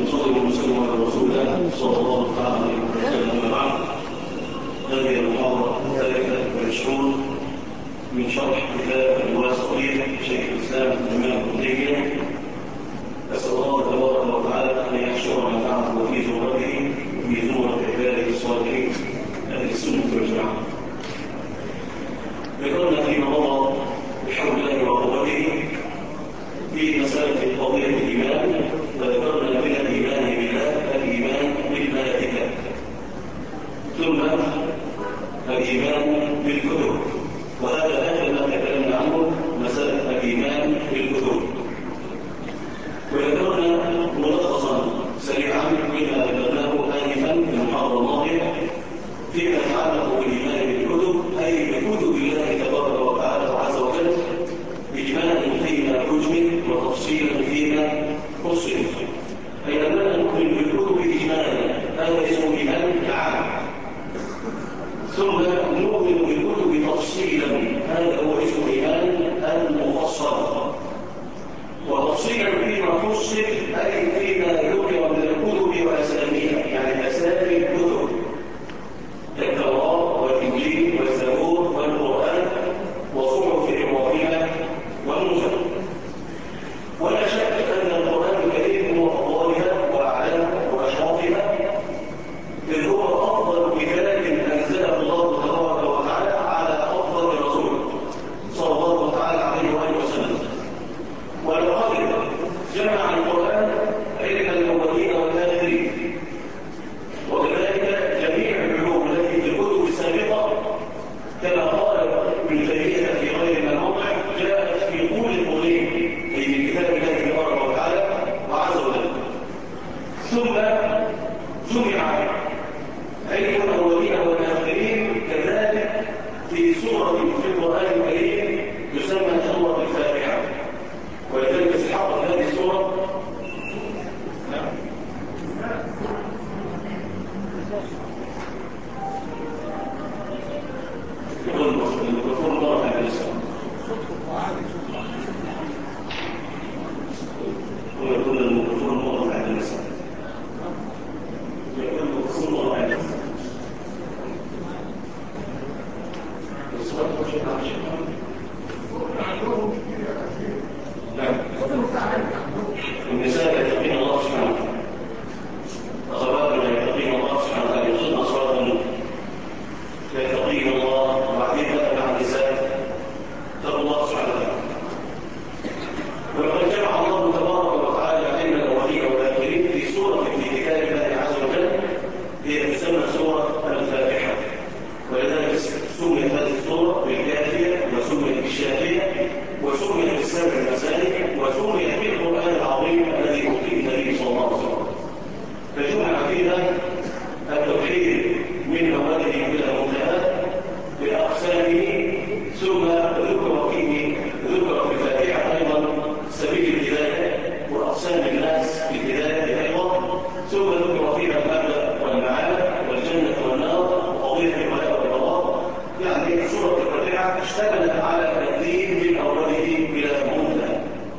نصلي ونسلم على رسول الله صلى الله عليه وسلم. أما بعد، هذه المحاضرة الثالثة والعشرون من شرح كتاب الواسطية شيخ الإسلام الإمام ابن تيمية. أسأل الله تبارك وتعالى أن يحشرنا معه في زمرته وفي زمرة عباده الصالحين أهل السنة والجماعة. ذكرنا فيما مضى بحول الله وقوته في مسألة قضية الإيمان، وذكرنا من الإيمان بالله الإيمان بالملائكة، ثم الإيمان بالكتب، وهذا آخر ما تكلمنا عنه مسألة الإيمان بالكتب. وذكرنا ملخصا سريعا مما ذكرناه آنفا في المحاضرة الماضية فيما يتعلق بالإيمان بالكتب، أي بكتب الله تبارك وتعالى عز وجل، إجمالا فيما حجم وتفصيلا فيما فصل. أي أننا نؤمن بالكتب إجمالا، هذا اسمه إيمان عام، ثم نؤمن بالكتب تفصيلا، هذا هو اسمه إيمان المفصل. وتفصيلا فيما فصل أي فيما ذكر من الكتب وأساميها، يعني أسامي الكتب كالتوراة والإنجيل والزبور والقرآن وصحف إبراهيم وموسى. ولا شك أن القرآن الكريم هو أفضلها وأعلاها وأشرفها، إذ هو أفضل كتاب أنزله الله تبارك وتعالى على أفضل رسول صلى الله تعالى عليه وآله وسلم. ولقد جمع القرآن علم الأولين والآخرين، وكذلك جميع العلوم التي في الكتب السابقة كما قال ابن تيمية في غير ما موضع جاءت في طول القرين، أي من كتاب الله تبارك وتعالى وعز وجل. ثم جمع علم الأولين والآخرين كذلك في سورة في القرآن الكريم يسمى سورة الفاتحة، ولذلك استحقت هذه السورة يقول الميكروفون مرة على الإسلام ويقول الميكروفون مرة على الإسلام يقول الميكروفون مرة على الإسلام. النساء يتقين الله سبحانه وتعالى، أخواتنا يتقين الله سبحانه وتعالى، يصدن أصوات النور يتقين الله، وبعدين بقى مع النساء اتقوا الله سبحانه وتعالى. ولقد جمع الله تبارك وتعالى علم الأولين والآخرين في سورة في كتاب الله عز وجل هي تسمى سورة الفاتحة، ولذلك سميت هذه السورة بالكافية، وسميت بالشافية، وسميت بالسبع المثاني، وسميت بالقرآن العظيم الذي أوتي النبي صلى الله عليه وسلم. فجمع فيها التوحيد من أوله إلى منتهاه بأقسامه، ثم ذكر في الفاتحة أيضا سبيل الهداية وأقسام الناس في الهداية أيضا، ثم ذكر فيها المبدأ والمعاد والجنة والنار وقضية الولاء والبراء. يعني سورة الفاتحة اشتملت على الدين من أوله إلى منتهى.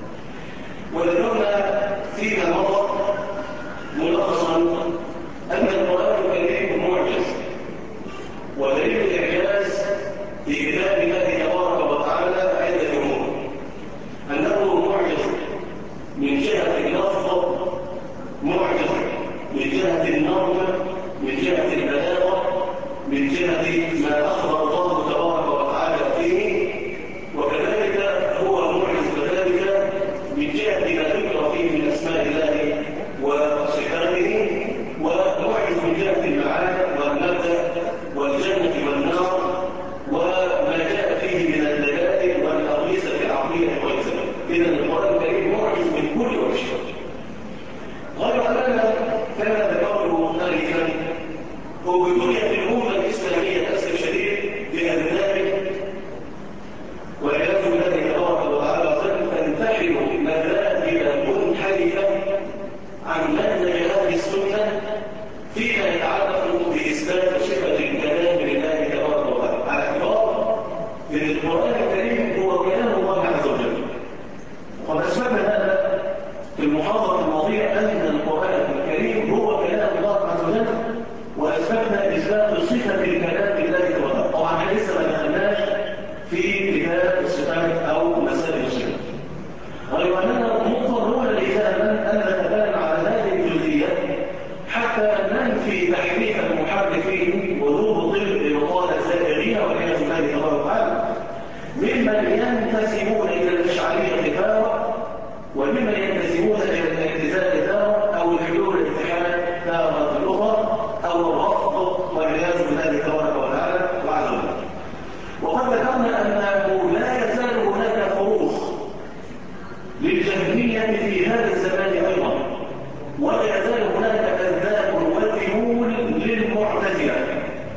وذكرنا فيما مضى ملخصا أن القرآن الكريم معجز، ودليل الإعجاز في كتاب الله تبارك وتعالى عدة أمور: أنه معجز من جهة اللفظ، معجز من جهة النظم، من جهة البلاغة، من جهة ما أخبر الله تبارك وتعالى فيه، وكذلك هو معجز كذلك من جهة ما ذكر فيه من أسماء الله وصفاته، ومعجز من جهة المعاني والمبدأ والجنة والنار وما جاء فيه من الدلائل والأغيثة العقلية والإسلام. إذن القرآن الكريم معجز من كل وجه، غير أننا كما ذكرته آنفا وبنيت الأمة الإسلامية للأسف الشديد بأذناب والعياذ بالله تبارك وتعالى تنتحل مذاهب منحرفة عن منهج أهل السنة فيما يتعلق بإثبات صفة الكلام لله تبارك وتعالى، على اعتبار أن القرآن الكريم هو كلام الله عز وجل. وقد أثبتنا هذا في المحاضرة الماضية أن القرآن أن نتبين على هذه الجزئية حتى ننفي تحريف المحرفين ونبطل إبطال الزائرين والعياذ بالله تبارك وتعالى ممن ينتسبون إلى الأشعرية تارة وممن ينتسبون إلى الاعتزال تارة أو الحلول الاتحاد تارة أخرى أو الرفض والعياذ بالله تبارك وتعالى وعز وجل. وقد ذكرنا أنه لا يزال هناك فروخ للجهمية في هذا الزمان أيضا، ولا يزال هناك أذاب وذيول للمعتزلة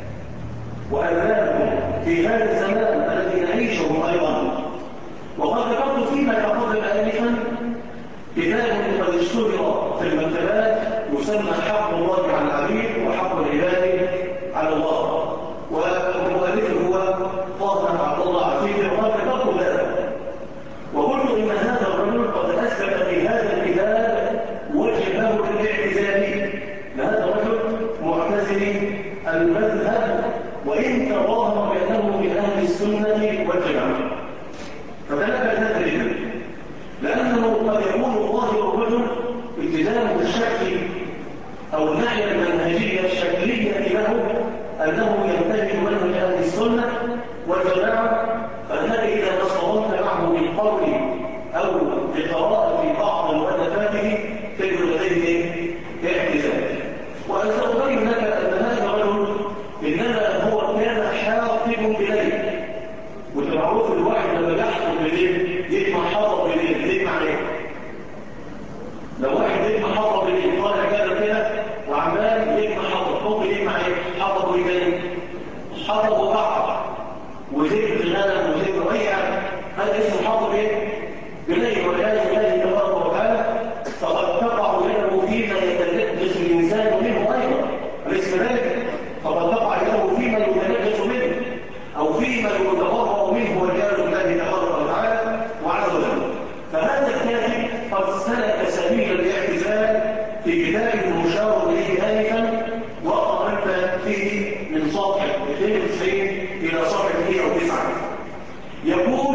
وأذاب في هذا الزمان الذي نعيشه أيضا. وقد ذكرت فيما تقدم آنفا كتاب قد اشتهر في المكتبات يسمى حق الله على العبيد وحق العباد على الله، ومؤلفه هو طه عبد الله عفيفي. وقد ذكرت ذلك وقلت ان هذا الرجل قد اثبت في هذا الكتاب وجهه الاعتزالي، هذا الرجل معتزلي المذهب وان تظاهر بانه من اهل السنه والجماعه. فتنبه هذا الرجل لانه قد يكون ظاهر الرجل التزام الشكل او الناحيه المنهجيه الشكليه له انه ينتهج منهج اهل السنه والجماعه، فانك اذا تصورت معه بالقول او بقراءه في بعض مؤلفاته تجد لديه اعتزال. وسأبين لك ان هذا الرجل انما هو كان حاطب بليل، والمعروف الواحد لما يحطب بليل يجمع حطب بليل، ليه معناه؟ لو واحد يجمع حطب بليل طالع كده وعمال يجمع حطب ليه معناه؟ حطب بليل حطب وقعر وزيت الغنم وزيت الريع، هذا اسمه حطب بليل والعياذ بالله تبارك وتعالى. فقد تقع يده فيما يتنجس الانسان منه ايضا، اليس كذلك؟ فقد تقع يده فيما يتنجس منه او فيما يتبرأ منه والعياذ بالله تبارك وتعالى وعز وجل. فهذا الكاتب قد سلك سبيل الاعتزال في كتابه المشار اليه انفا، وقرأت فيه من صفحه 92 الى صفحه 109. يقول: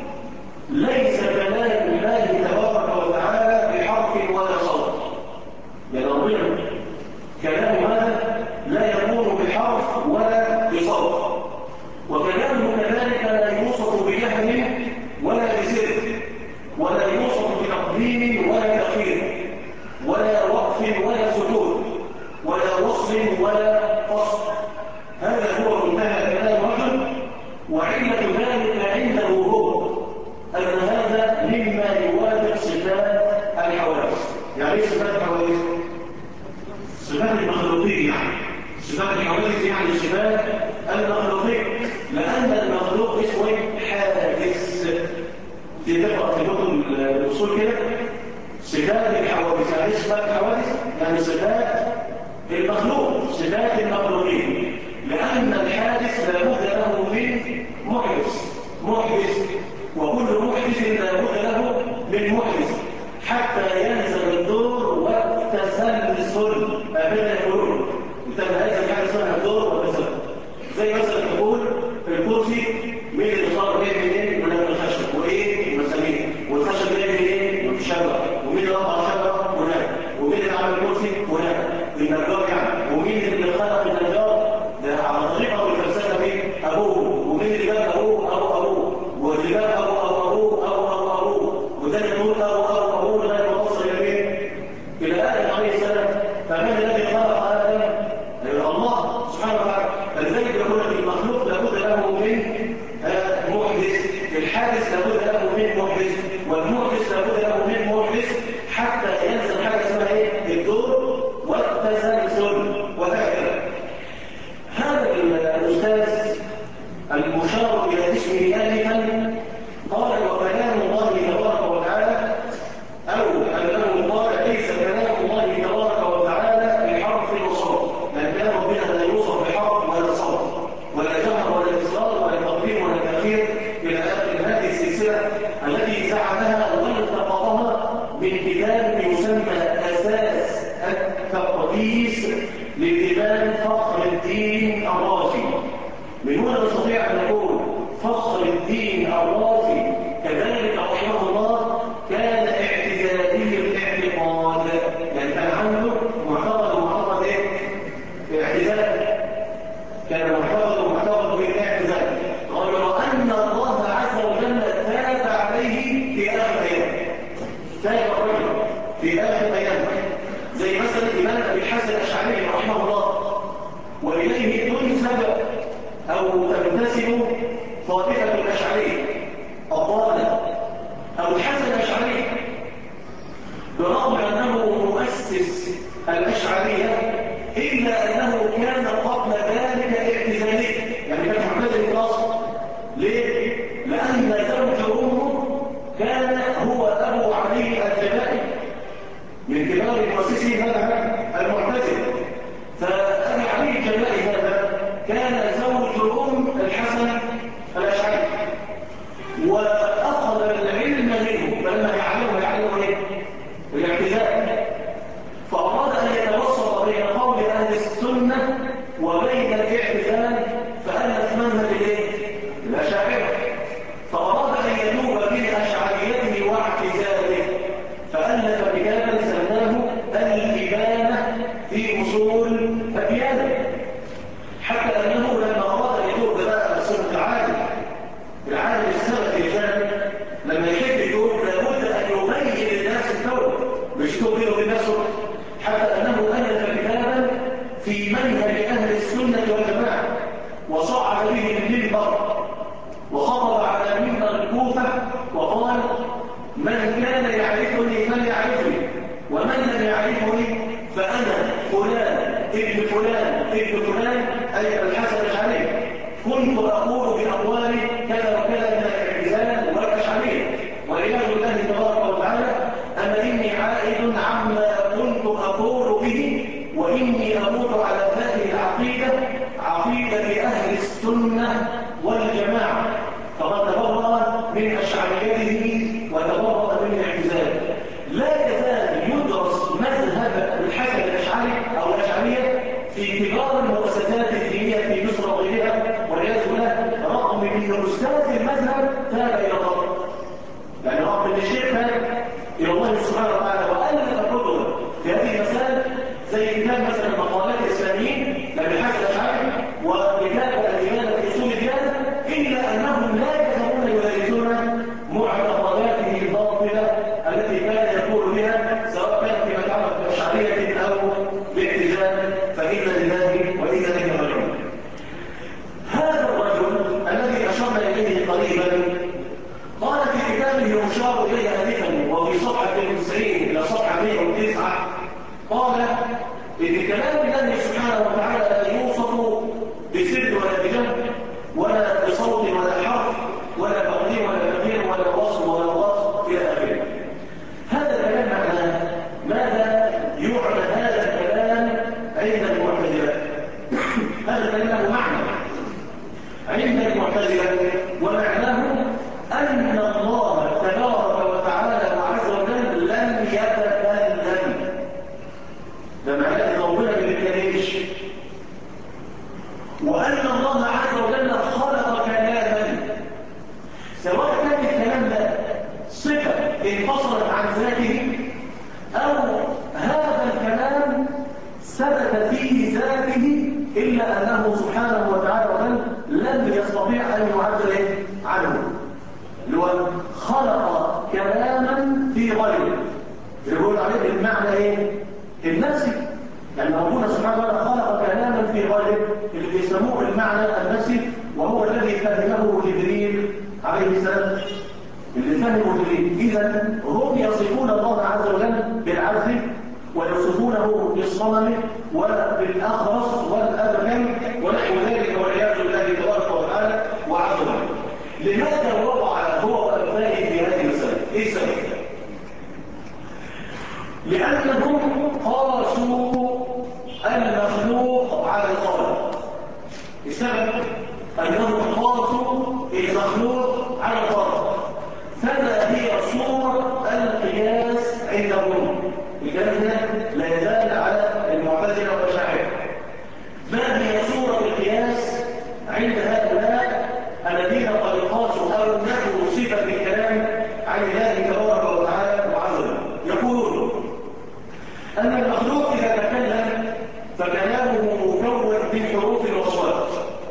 ليس كلام الله تبارك وتعالى بحرف ولا صوت. يعني ربنا كلام هذا لا يكون بحرف ولا بصوت، وكلامه كذلك لا يوصف بجهل ولا بسر، ولا يوصف بتقديم ولا تأخير، ولا وقف ولا سكوت، ولا وصل ولا فصل. هذا هو منتهى كلام الرجل، وعلة ذلك عنده هو أن هذا مما يوافق صفات الحوادث. يعني ايه صفات الحوادث؟ صفات المخلوقين، يعني صفات الحوادث يعني صفات المخلوقين، لأن المخلوق اسمه حادث. تقرأ في كتب الأصول كده صفات الحوادث، يعني صفات الحوادث يعني صفات المخلوق، صفات المخلوقين، لأن الحادث لابد له من محدث، وكل محدث لابد له من محدث حتى ينزل الدور والتسلسل. أبدا يقولون انت هذا حاجه اسمها الدور والتسلسل. زي مثلا تقول الكرسي مين اللي صار منين من الخشب وايه المسامير، والخشب جاي منين من الشجره، ومين اللي رفع الشجره هناك، ومين اللي عمل الكرسي هناك النجار يعني، ومين اللي خلق النجار ده على طريقه والفلسفه مين ابوه، ومين اللي جاب ابوه واللي جاب ابوه وده يقول ابوه لغايه ما وصل الى ادم عليه السلام. فمن الذي خلق ادم؟ الله سبحانه وتعالى. فلذلك يقول المخلوق لابد له من محدث، الحادث لابد له من محدث، والمحدث لابد له من محدث حتى ينزل حاجه اسمها ايه؟ الدور والتسلسل وهكذا. هذا الاستاذ المشار الى اسمه انفا قال: وكلام الله تبارك وتعالى، او انه قال: ليس كلام الله تبارك وتعالى بحرف وصوت. لان كلام ربنا لا يوصف بحرف ولا صوت ولا جهر ولا اصرار ولا تقديم ولا تاخير الى اخر هذه السلسله التي زعمها والتقطها من كتاب يسمى اساس التقديس للامام فخر الدين الرازي. من هنا نستطيع ان نقول فخر الدين الرازي كذلك رحمه الله كان اعتزالي الاعتقاد. رحمه الله، وإليه تنسب أو تنتسب طائفة الأشعرية الضالة أو الحسن الأشعري، برغم أنه مؤسس الأشعرية إلا أنه كان قبل ذلك اعتزاليا، يعني كان معتزل في الأصل. ليه؟ لأن زوج أمه كان هو أبو علي الجبائي من كبار مؤسسي هذا المعتزل. فأبي علي الجبائي هذا كان زوج أم الحسن الأشعري، وأخذ العلم منه، فلما يعلمه إيه؟ الاعتزال. فأراد أن يتوسط بين قول أهل السنة وبين الاعتزال، فألف منهج الأشاعرة. فأراد أن يتوب من أشعريته واعتزاله، فألف كتابا سماه الإبانة في أصول الديانة، حتى أنه لما أراد أن يتوب بقى السنة العالم السلفي الجامع، لما يحب يتوب لابد أن يبين للناس التوبة، مش تؤمنوا بالناس، حتى أنه ألف كتابا في منهج أهل السنة والجماعة، وصعد به المنبر وخطب على منبر الكوفة وقال: من كان يعرفني فليعرفني، ومن لم يعرفني فأنا فلان ابن فلان ابن فلان، أي الحسن الأشعري، كنت أقول بأقوالي كذا وكذا من الاعتزال والأشعرية والعياذ بالله تبارك وتعالى. أما إني عائد عما كنت أقول به، وإني أموت على هذه العقيدة، عقيدة أهل السنة والجماعة. فقد تبرأ من أشعريته وتبرأ من الاعتزال. لا يزال يدرس مذهب الحسن الأشعري أو الأشعرية في كبار المؤسسات الدينية في مصر وغيرها والعياذ بالله، رغم أن أستاذ المذهب تاب إلى الله، يعني رغم أن الشيخ تاب إلى الله سبحانه وتعالى وألف كتبا في هذه المسائل، زي كتاب مثلا مقالات الإسلاميين للحسن الأشعري وكتاب الإبانة في أصول الديانة، إلا أنهم لا يزالون يدرسون معتقداته الباطلة التي كان يقول بها، سواء كانت فيما يتعلق بأشعرية أو باعتزال، فإنا لله وإنا إليه راجعون. هذا الرجل الذي أشرنا إليه قريبا قال في كتابه المشار إليه آنفا وفي صفحة 90 إلى صفحة 109، قال: إن كلام الله سبحانه وتعالى لا يوصف بسر ولا بجهل ولا بصوت ولا حرف ولا تقديم ولا تغيير ولا وصف ولا وصف إلى آخره. هذا الكلام معناه ماذا يعنى هذا الكلام عند المعتزلة؟ هذا الكلام له معنى عند المعتزلة، ومعناه أن الله تبارك وتعالى وعز وجل لم يتكلم. ده معناه ان ربنا ما بيتكلمش، وان الله عز وجل خلق كلاما، سواء كان الكلام ده صفه انفصلت عن ذاته او هذا الكلام ثبت في ذاته، الا انه سبحانه وتعالى لم يستطيع ان يعبر عنه، اللي هو خلق كلاما في غيره، يقول عليه بالمعنى ايه؟ النفسي. يعني ربنا سبحانه وتعالى خلق كلاما في غيره اللي بيسموه المعنى النفسي، وهو الذي فهمه جبريل عليه السلام، اللي فهمه جبريل. اذا هم يصفون الله عز وجل بالعجز، ويصفونه بالصمم وبالاخرس والابكم ونحو ذلك والعياذ بالله تبارك وتعالى وعز وجل. لماذا وقع هو وابنائه في هذه المسألة؟ ايه السبب؟ لأنهم قاسوا المخلوق على الخالق. السبب أنهم قاسوا المخلوق على الخالق. فما هي صورة القياس عندهم؟ الكلام لا يزال على المعتزلة والأشاعرة. ما هي صورة القياس عند هؤلاء الذين قد قاسوا أو نحوا صفة الكلام عن الله تبارك وتعالى وعز وجل؟ يقولون أن المخلوق إذا تكلم فكلامه مكون من حروف الأصوات،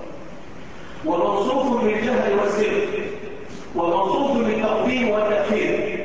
وموصوف بالجهل والسر، وموصوف بالتقديم والتأخير،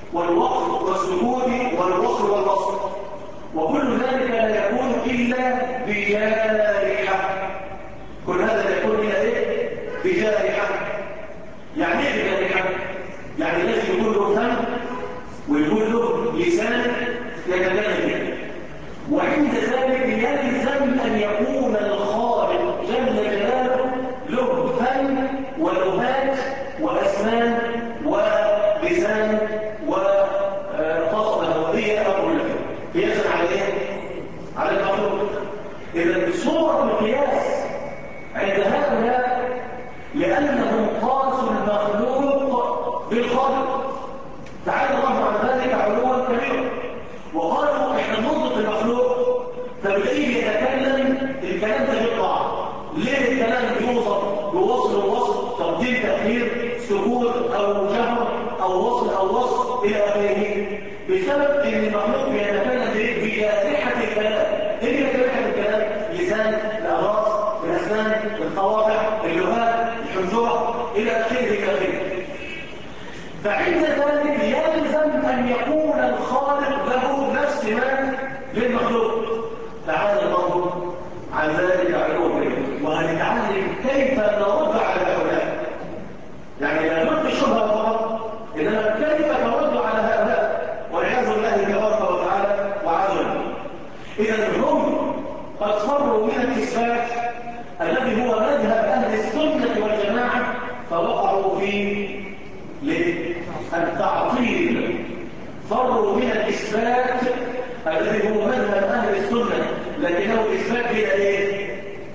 والوقف والسكون والوصل والوصل، وكل ذلك لا يكون إلا بجارحة. كل هذا يكون إلى إيه؟ بجارحة. يعني إيه بجارحة؟ يعني لازم يكون له فم ويكون له لسان يتكلم به. وعند ذلك يلزم أن يكون الخالق جل جلاله له فم ولغات وأسنان ولسان وطاقة هوائية أو كل قياسا على إيه؟ على المخلوق. إذا صورة القياس عند هؤلاء لأنهم قاسوا المخلوق بالخالق تعالى الله عن ذلك علوا كبيرا، وقالوا احنا ننطق المخلوق فبتلاقيه يتكلم الكلام ده يقطع. ليه الكلام يوصف بوصل ووصل، تقديم تاخير، سكوت او جهر او وصل او وصل الى اخره؟ بسبب ان المخلوق يتكلم بجارحه الكلام. ايه جارحه الكلام؟ لسان، الاراس، الاسنان، القواطع، اللغات، الحنجره الى اخره. فعند ذلك يلزم أن يكون الخالق له نفس ما للمخلوق. تعالى الله عن ذلك علوه، وهنتعلم كيف نرد على هؤلاء. يعني لا نرد الشبهة فقط، إنما كيف نرد على هؤلاء والعياذ بالله تبارك وتعالى وعز وجل. إذا هم قد فروا من الإثبات الذي هو مذهب أهل السنة والجماعة، فوقعوا في التعطيل. فروا من الإثبات الذي هو مذهب أهل السنة، لكنه إثبات بلا إيه؟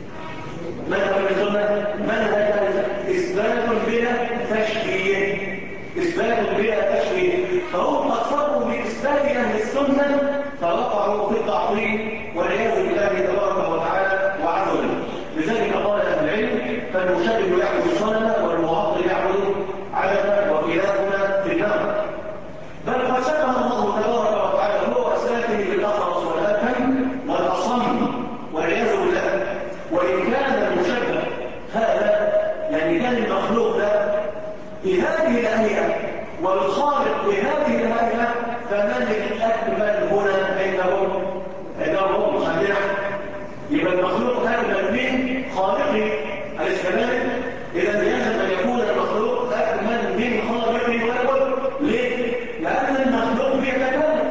مذهب السنة مذهب إثبات بلا تشبيه. إثبات بلا تشبيه. فهم قد فروا من إثبات أهل السنة فوقعوا في التعطيل والعياذ بالله تبارك وتعالى وعز وجل. لذلك قال أهل العلم: فالمشبه يعبد الصنم والمعطل يعبد علما، وكلاهما في النار. بل قد شبه الله تبارك وتعالى هو وأسلاته بالأخرس والأكم والأصم والعياذ بالله. وإن كان المشبه هذا يعني كان المخلوق ده بهذه الهيئة والخالق بهذه الهيئة، فمن الأكمل هنا عندهم؟ عندهم مش عندنا. يبقى المخلوق أكمل من خالقه الإسلام. إذا يجب أن يكون المخلوق أكمل من خالقه ويقول ليه؟ لأن المخلوق بيتكلم،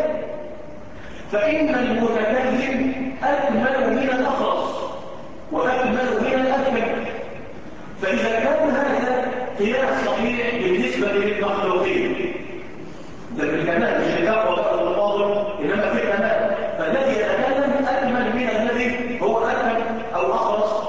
فإن المتكلم أكمل من الأخرس وأكمل من الأكمل. فإذا كان هذا قياس صحيح بالنسبة للمخلوقين، ده بالكمال مش الكتاب ولا الفاضل، إنما في الكمال، فالذي يتكلم أكمل من الذي هو أكمل أو أخرس.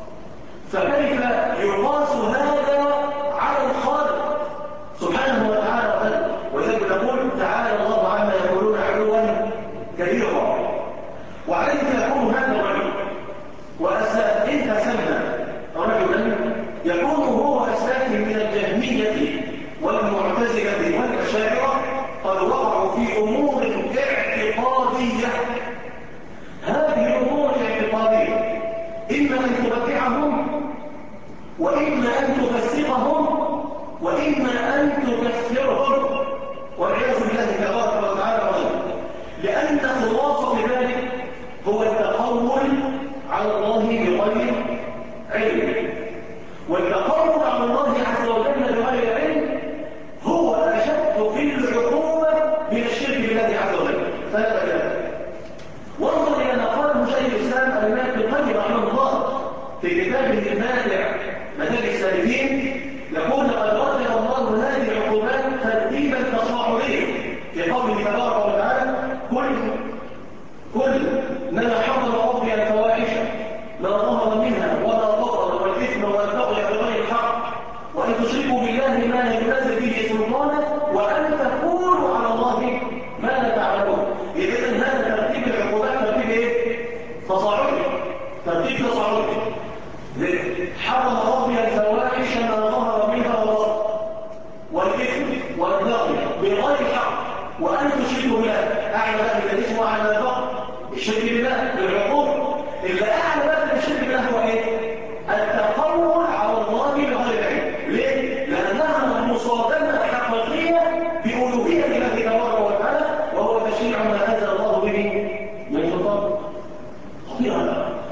فكيف يقاس هذا على الخالق سبحانه وتعالى؟ وذلك نقول: تعالى الله عما يقولون علوا كبيرا. وعليه يكون هذا الرجل وأسلافه، إن أسلم رجلا يكون هو أسلافه من الجهمية والمعتزلة والأشاعرة قد وقعوا في أمور اعتقادية. هذه الأمور الاعتقادية إما أن تبدعهم، وإما أن تفسقهم، وإما أن تكفرهم والعياذ بالله تبارك وتعالى. لأن خلاصة ذلك هو التقول على الله بغير علم، والتقول على الله عز وجل بغير علم هو أشد في العقوبة من الشرك بالله عز وجل. فلا بد. وانظر إلى ما قاله شيخ الإسلام ابن القيم رحمه الله في كتابه الماتع مدارج السالكين، يقول: لقد رتب الله هذه العقوبات ترتيبا تصاعديا في قوله تبارك وتعالى: كل ما حرم ربي الفواحش ما ظهر منها وما بطن والإثم والبغي بغير الحق وأن تشركوا بالله ما لم ينزل به سلطانا وأن تقولوا على الله ما لا تعلمون. إذا هذا ترتيب العقوبات ترتيب إيه؟ تصاعدي. ترتيب تصاعدي. حرم ربي الفواحش ما ظهر منها وبطن والإثم والبغي بغير الحق وأن تشركوا بالله. أعلى بقى بالإثم وأعلى البغي الشرك بالله بالعقوبة. اللي أعلى بقى بالشرك بالله هو إيه؟ التقول على الله بغير علم. ليه؟ لأنها مصادمة حقيقية بألوهية الله تبارك وتعالى، وهو تشريع ما أنزل الله به من سلطان. خطير هذا.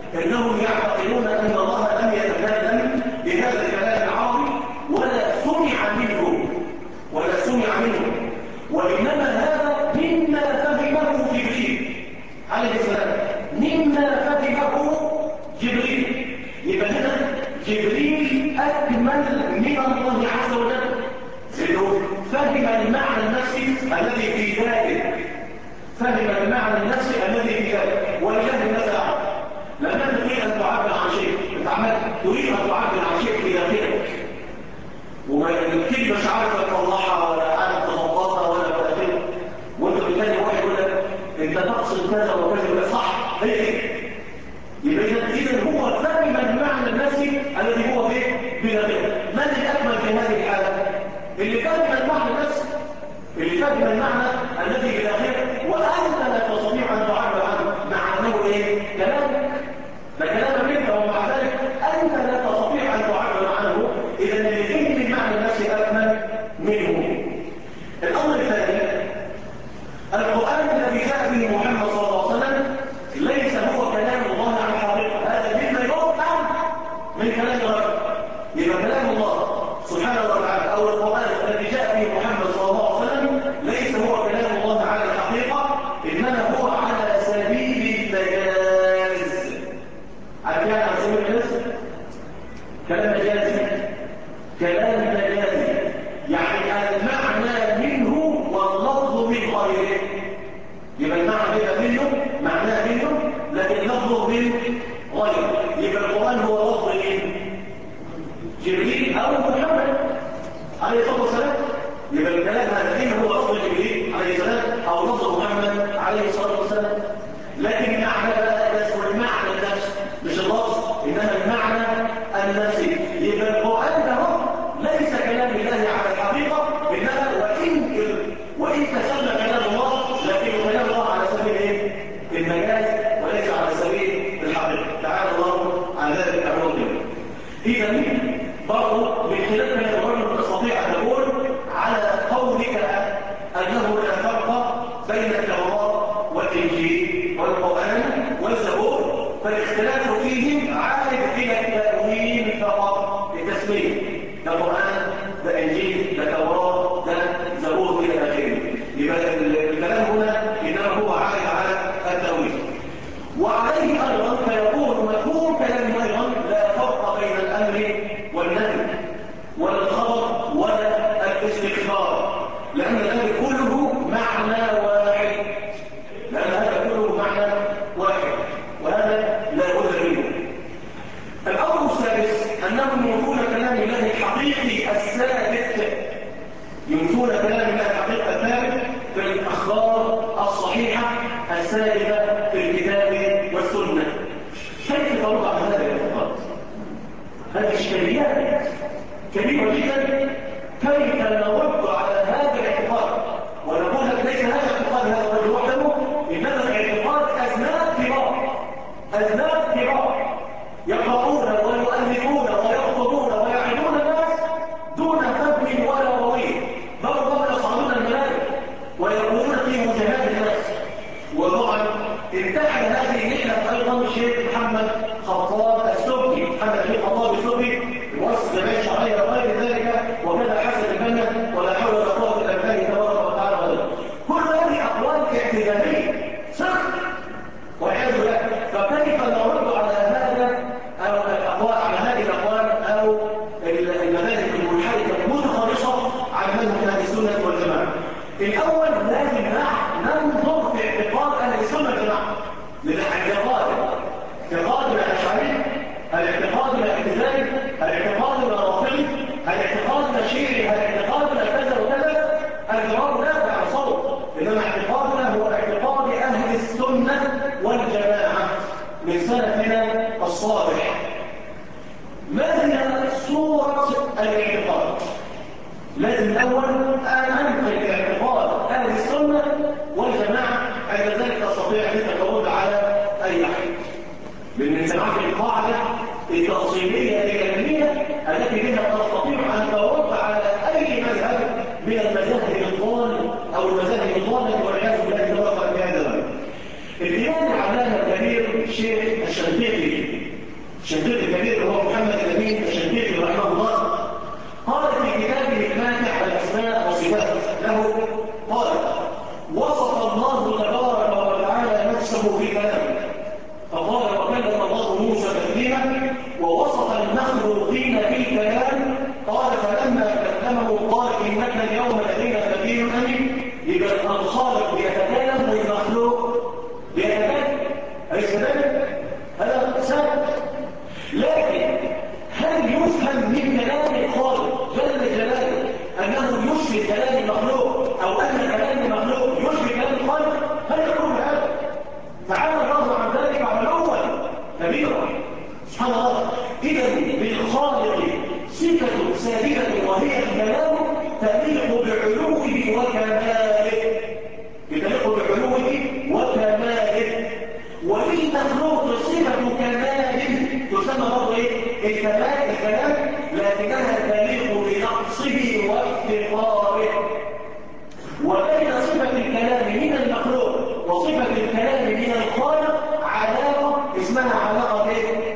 انهم يعتقدون ان الله لم يتكلم بهذا الكلام العربي ولا سمع منه، وانما هذا مما فهمه جبريل عليه السلام، مما فهمه جبريل. يبقى هنا جبريل اكمل من الله عز وجل، لانه فهم المعنى النفسي الذي في ذلك، فهم المعنى النفسي الذي في ذلك. ولله مثلا لما تريد ان تعبر عن شيء، تريد ان تعبر عن شيء في داخلك والكلمه مش عارفه تطلعها ولا عارف تظبطها ولا كده، وانت بتكلم واحد يقول لك انت تقصد كذا وكذا، يقول لك صح هي كده. يبقى اذا هو فهم المعنى النفسي الذي هو في بداخله. من الاكمل في هذه الحاله؟ اللي فهم المعنى النفسي، اللي فهم المعنى الذي بداخله، وانت لا تستطيع ان تعبر عنه مع انه ايه؟ كلامك، ده كلامك انت، ومع ذلك انت لا تستطيع ان تعبر عنه. اذا اللي فهم المعنى النفسي اكمل منه. الامر الثاني، القران الذي جاء به محمد صلى الله عليه وسلم ليس هو كلام الله على الحقيقه، هذا مما يفهم من كلام الله. يبقى كلام الله سبحانه وتعالى او القران الذي جاء به محمد صلى الله عليه وسلم ليس هو كلام الله على الحقيقه، انما هو على سبيل المجاز. عارفين على سبيل المجاز؟ كلام مجازي، كلام مجازي، يعني المعنى منه واللفظ من غيره. يبقى المعنى بيبقى منه، معناه منه، لكن لفظه من غيره. يبقى القرآن هو لفظ جبريل أو محمد عليه الصلاة والسلام. يبقى الكلام هذا إما هو لفظ جبريل عليه السلام أو لفظ محمد عليه الصلاة والسلام. لكن المعنى بقى اسمه المعنى النفسي، مش اللفظ، إنما المعنى النفسي. يبقى القرآن ده ليس كلام الله على الحقيقة، إنما وإن تسمى كلام الله، لكن كلام الله على سبيل ايه؟ المجاز وليس على سبيل الحقيقة. تعالى الله على ذلك الرجل. إذا برضه من خلال كلام الرجل تستطيع أن تقول على قولك أنه لا فرق بين التوراة والإنجيل والقرآن والزبور، فالاختلاف فيهم عائد إلى التأويل فقط، التسمية، ده قرآن، ده إنجيل، ده توراة، ده زبور إلى آخره. يبقى الكلام هنا إنما هو عائد على التأويل. وعليه أيضا فيكون مفهوم كلامه أيضا لا فرق بين الأمر والنهي ولا الخبر ولا الاستخبار، لأن الأمر كله معنى واحد، لأن هذا كله معنى واحد، وهذا لا بد منه. الأمر السادس أنهم ينفون كلام الله الحقيقي الثابت، ينفون كلام الله الحقيقي الثابت في الأخبار الصحيحة الثابتة في الكتاب والسنة. كيف ترد على هذا الاعتقاد؟ هذه إشكاليات كبيرة جدا. كيف نرد على هذا الاعتقاد ونقول لك ليس هذا الاعتقاد هذا الرجل وحده، إنما الاعتقاد أذناب كبار يقرؤون ويؤلفون ويخطبون ويعدون الناس دون فهم ولا رويه، بل هم يصعدون الملائكة ويقولون في مجاهدة الناس. وطبعا انتحل هذه النحلة أيضا الشيخ محمد خطاب السبكي، محمد بن خطاب السبكي مؤسس جمعية شرعية وغير ذلك، وكذا حسن البنا، ولا حول ولا قوة إلا بالله تبارك وتعالى وغيره. كل هذه أقوال اعتزالية صدق والعياذ بالله. فكيف نرد على هذا أو على هذه الأقوال أو المذاهب المنحرفة المتخلصة عن منهج أهل السنة والجماعة؟ الأول لازم ننظر في اعتقاد أهل السنة والجماعة، اعتقاد الأشاعرة، الاعتقاد الاعتزالي، الاعتقاد الرافضي، الاعتقاد الشيعي، الاعتقاد كذا وكذا. الجواب لا تعصوا، إنما اعتقادنا هو اعتقاد أهل السنة والجماعة من سلفنا الصالح. ما هي صورة الاعتقاد؟ لازم الأول أن أنقل اعتقاد أهل السنة والجماعة، عند ذلك تستطيع أن ترد على أي أحد. من سماعة القاعدة التأصيلية العلمية التي بها تستطيع أن ترد على أي مذهب من المذاهب الضالة أو المذاهب الضالة والعياذ بالله تبارك وتعالى. الإمام العلامة الكبير الشيخ الشنقيطي الكبير هو محمد الأمين الشنقيطي رحمه الله، قال في كتابه الماتع الأسماء والصفات له، قال: وصف الله تبارك وتعالى نفسه في كلامه فقال: وكلم الله موسى تكليما. ووصف المخلوقين في كلام قال: فلما كلمه قال: انك اليوم لدينا مكين امين. يبقى الخالق بيتكلم والمخلوق بيتكلم، أليس كذلك؟ هذا ثابت. لكن هل يفهم من كلام الخالق جل جلاله انه يشبه كلام المخلوق او ان كلام المخلوق يشبه كلام الخالق؟ هل يقول هذا؟ تعالى الله عن ذلك علوا كبيرا سبحان الله. اذا بالخالق صفه ثابته وهي الكلام تليق بعلوه وكماله، تليق بعلوه وكماله. وللمخلوق صفه كمال تسمى برضه الكلام، لكنها تليق بنقصه وافتقاره. وبين صفه الكلام من المخلوق وصفه الكلام من الخالق علاقه اسمها علاقه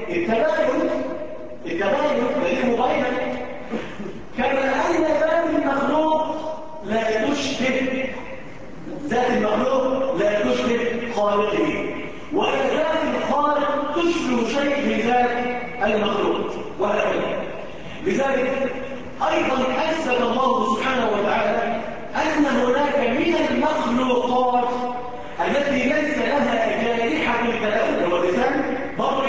التباين بين مبينه. كما ان ذات المخلوق لا تشبه ذات المخلوق لا تشبه خالقه، ولا ذات الخالق تشبه شيء من ذات المخلوق، وهكذا. لذلك ايضا اثبت الله سبحانه وتعالى ان هناك من المخلوقات التي ليس لها جارحه الكلام، واللسان برضه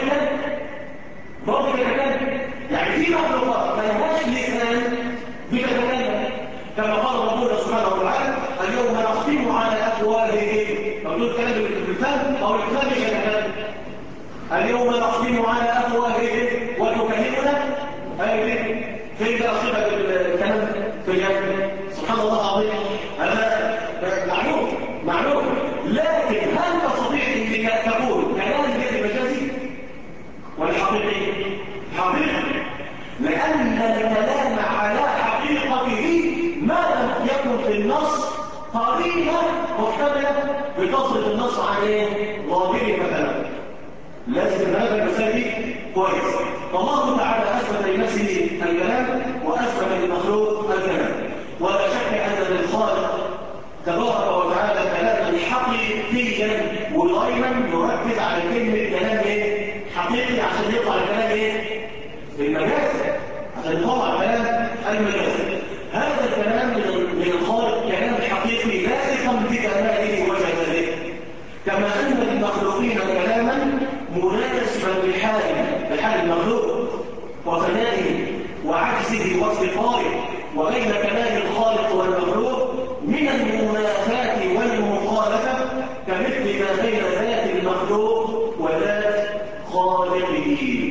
يتكلم. يعني في مخلوقات ما لهاش لسان بتتكلم، كما قال ربنا سبحانه وتعالى: اليوم نختم على افواههم. مقصود كلام باللسان او الكلام مش يتكلم. اليوم نختم على افواههم وتكلمنا ايديهم. فين بقى صفه الكلام في الجنه؟ سبحان الله العظيم. هذا معلوم. لكن هل تستطيع انك تقول كلام غير مجازي ولا حقيقي؟ حقيقي، لان الكلام على حقيقته ما لم يكن في النص قرينه محتمله بتصرف النص عن ظاهره مثلا. لازم هذا المثال كويس. فالله تعالى اثبت لنفسه الكلام واثبت للمخلوق الكلام، ولا شك ان للخالق تبارك وتعالى كلاما حقيقيا، ودائما نركز على كلمه كلام حقيقي عشان يطلع الكلام المجاز، عشان يطلع كلام المجاز. هذا الكلام من الخالق كلام حقيقي لائقا بكماله وجلاله، كما ان للمخلوقين كلاما مناسبا لحال المخلوق وفنائه وعجزه وافتقاره. وبين كلام الخالق والمخلوق من المنافاة والمخالفة كمثل ما بين ذات المخلوق وذات خالقه.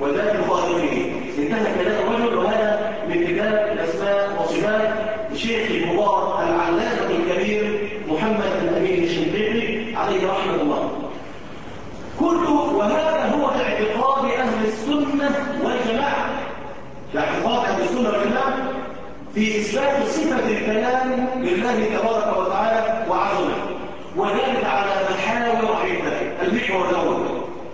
انتهى كلام الرجل. وهذا من كتاب الأسماء والصفات لشيخ المبارك العلامة الكبير محمد الأمين الشنقيطي عليه رحمة الله. وهذا هو اعتقاد أهل السنة والجماعة. اعتقاد أهل السنة والجماعة في إثبات صفة الكلام لله تبارك وتعالى وعظمه، وذلك على محاور عدة. المحور الأول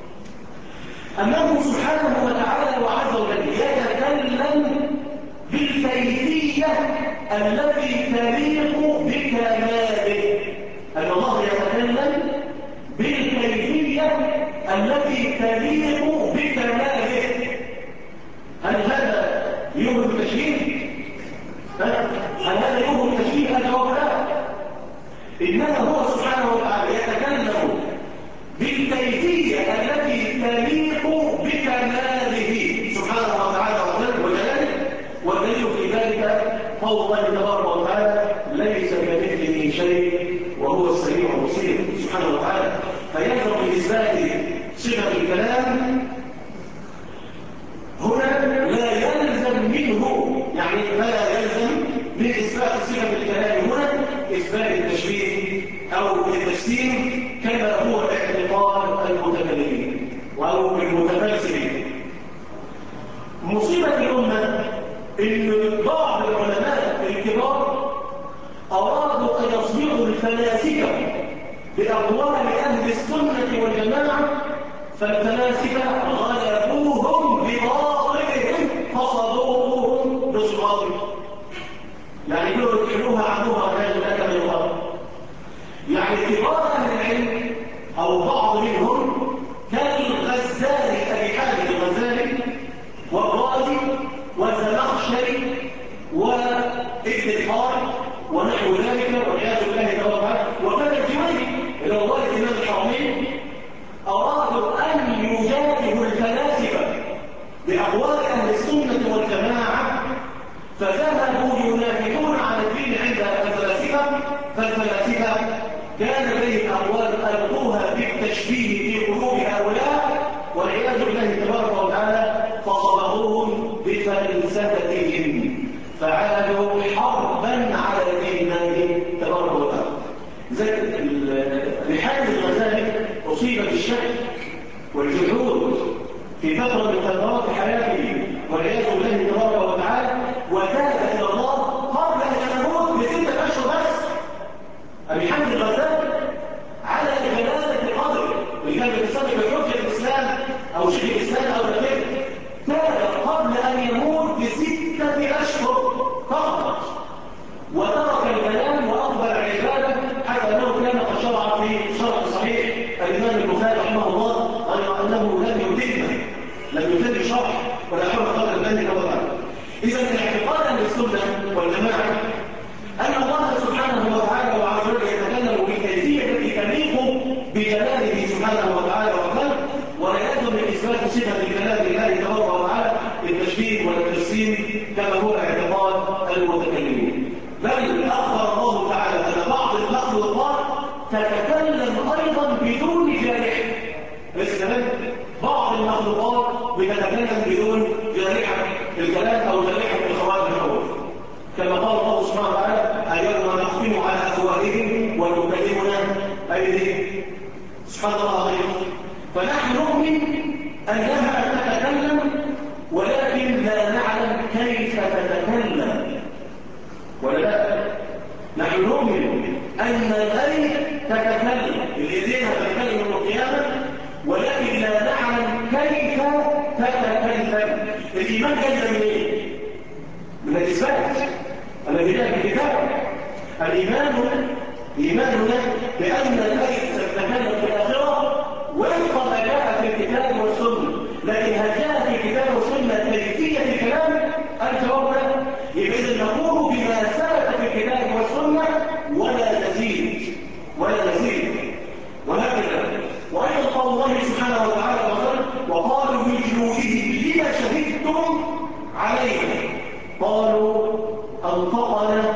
أنه سبحانه وتعالى وعز وجل يتكلم بالكيفية التي تليق بكماله. أن الله يتكلم بالكيفية التي تليق بكماله. هل هذا يوم التشبيه؟ هل هذا يوم التشبيه؟ الجواب لا. إنما هو سبحانه وتعالى يتكلم بالكيفية التي تليق بكماله سبحانه وتعالى وجلاله. والدليل في ذلك قول الله تبارك وتعالى: ليس كمثله شيء وهو السميع البصير سبحانه وتعالى. فيلزم بإثبات صفة الكلام هنا لا يلزم منه، يعني لا يلزم من إثبات صفة الكلام هنا إثبات التشبيه أو التجسيم كما هو اعتقاد المتكلمين أو المتفلسفين. مصيبة الأمة إن بعض العلماء الفلاسفة غلبوهم بباطلهم فصدوهم بصراطهم. يعني كانوا يدخلوها عنوها والعياذ بالله كما يقال. يعني كبار اهل العلم او بعض منهم كالغزالي ابي حامد الغزالي والرازي والزمخشري وابن الحارث ونحو ذلك والعياذ بالله تعالى، وكان الجويني اللي هو الامام الحرمين ارادوا ان يجادلوا الفلاسفه باقوال اهل السنه والجماعه، فذهبوا ينافقون على الدين عند الفلاسفه. فالفلاسفه كان بين اقوال القوها بالتشبيه في قلوب هؤلاء والعياذ بالله تبارك وتعالى، فصبغوهم بفلسفتهم فعادوا حربا على دين الله تبارك وتعالى. زي الحامد الغزالي اصيب بالشك والجحود في فتره من فترات حياته والعياذ بالله تبارك وتعالى، وتاب الى الله قبل ان يموت ب6 اشهر بس. ابي حامد الغزالي على جلاله قدره اللي كان بيسمي بحجه الاسلام او شيخ الاسلام او غيره، تاب قبل ان يموت ب6 اشهر فقط، وترك الكلام واقبل العباده حتى انه كان قد شرع في شرح صحيح الامام البخاري رحمه الله غير انه لم يتم شرح ولا حول قدر ذلك ولا قدر. اذا الاعتقاد اهل السنه والجماعه ان الله سبحانه وتعالى وعز وجل يتكلم بالكيفيه التي تليق بجلاله سبحانه وتعالى وقدره، ولا يلزم من اثبات صفه جلال الله تبارك وتعالى التشبيه والتجسيم كما هو اعتقاد المتكلمين. بل اخبر الله تعالى ان بعض المخلوقات تتكلم ايضا بدون جارحه. مثلا بعض المخلوقات بتتكلم بدون جارحه الكلام او جارحه الخوارج الاول، كما قال الله سبحانه وتعالى اليوم نختم على افواههم ونكلمنا ايديهم. سبحان الله العظيم. فنحن نؤمن انها تتكلم ولكن لا نعلم كيف تتكلم، ولا لا؟ نحن نؤمن ان الايد تتكلم، اليدين تتكلم يوم القيامه، ولكن لا نعلم كيف تتكلم. الايمان جاء من ايه؟ من الاثبات الذي جاء في الكتاب. ايماننا بان الايه تتكلم في الاخره وفق ما جاء في الكتاب والسنه، لكن هل جاء في الكتاب والسنه كيفيه الكلام؟ الجواب لا. يبقى اذا نقول بما ثبت في الكتاب والسنه ولا نزيد وهكذا. وايضا قال الله سبحانه وتعالى وقالوا بجنودهم لما شهدتم علينا قالوا انطقنا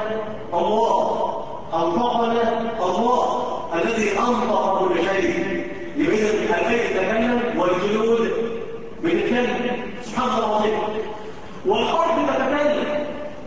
الله الذي انطق كل شيء. يبقى اذا الآية تتكلم والجنود بتتكلم. سبحان الله العظيم. والارض تتكلم،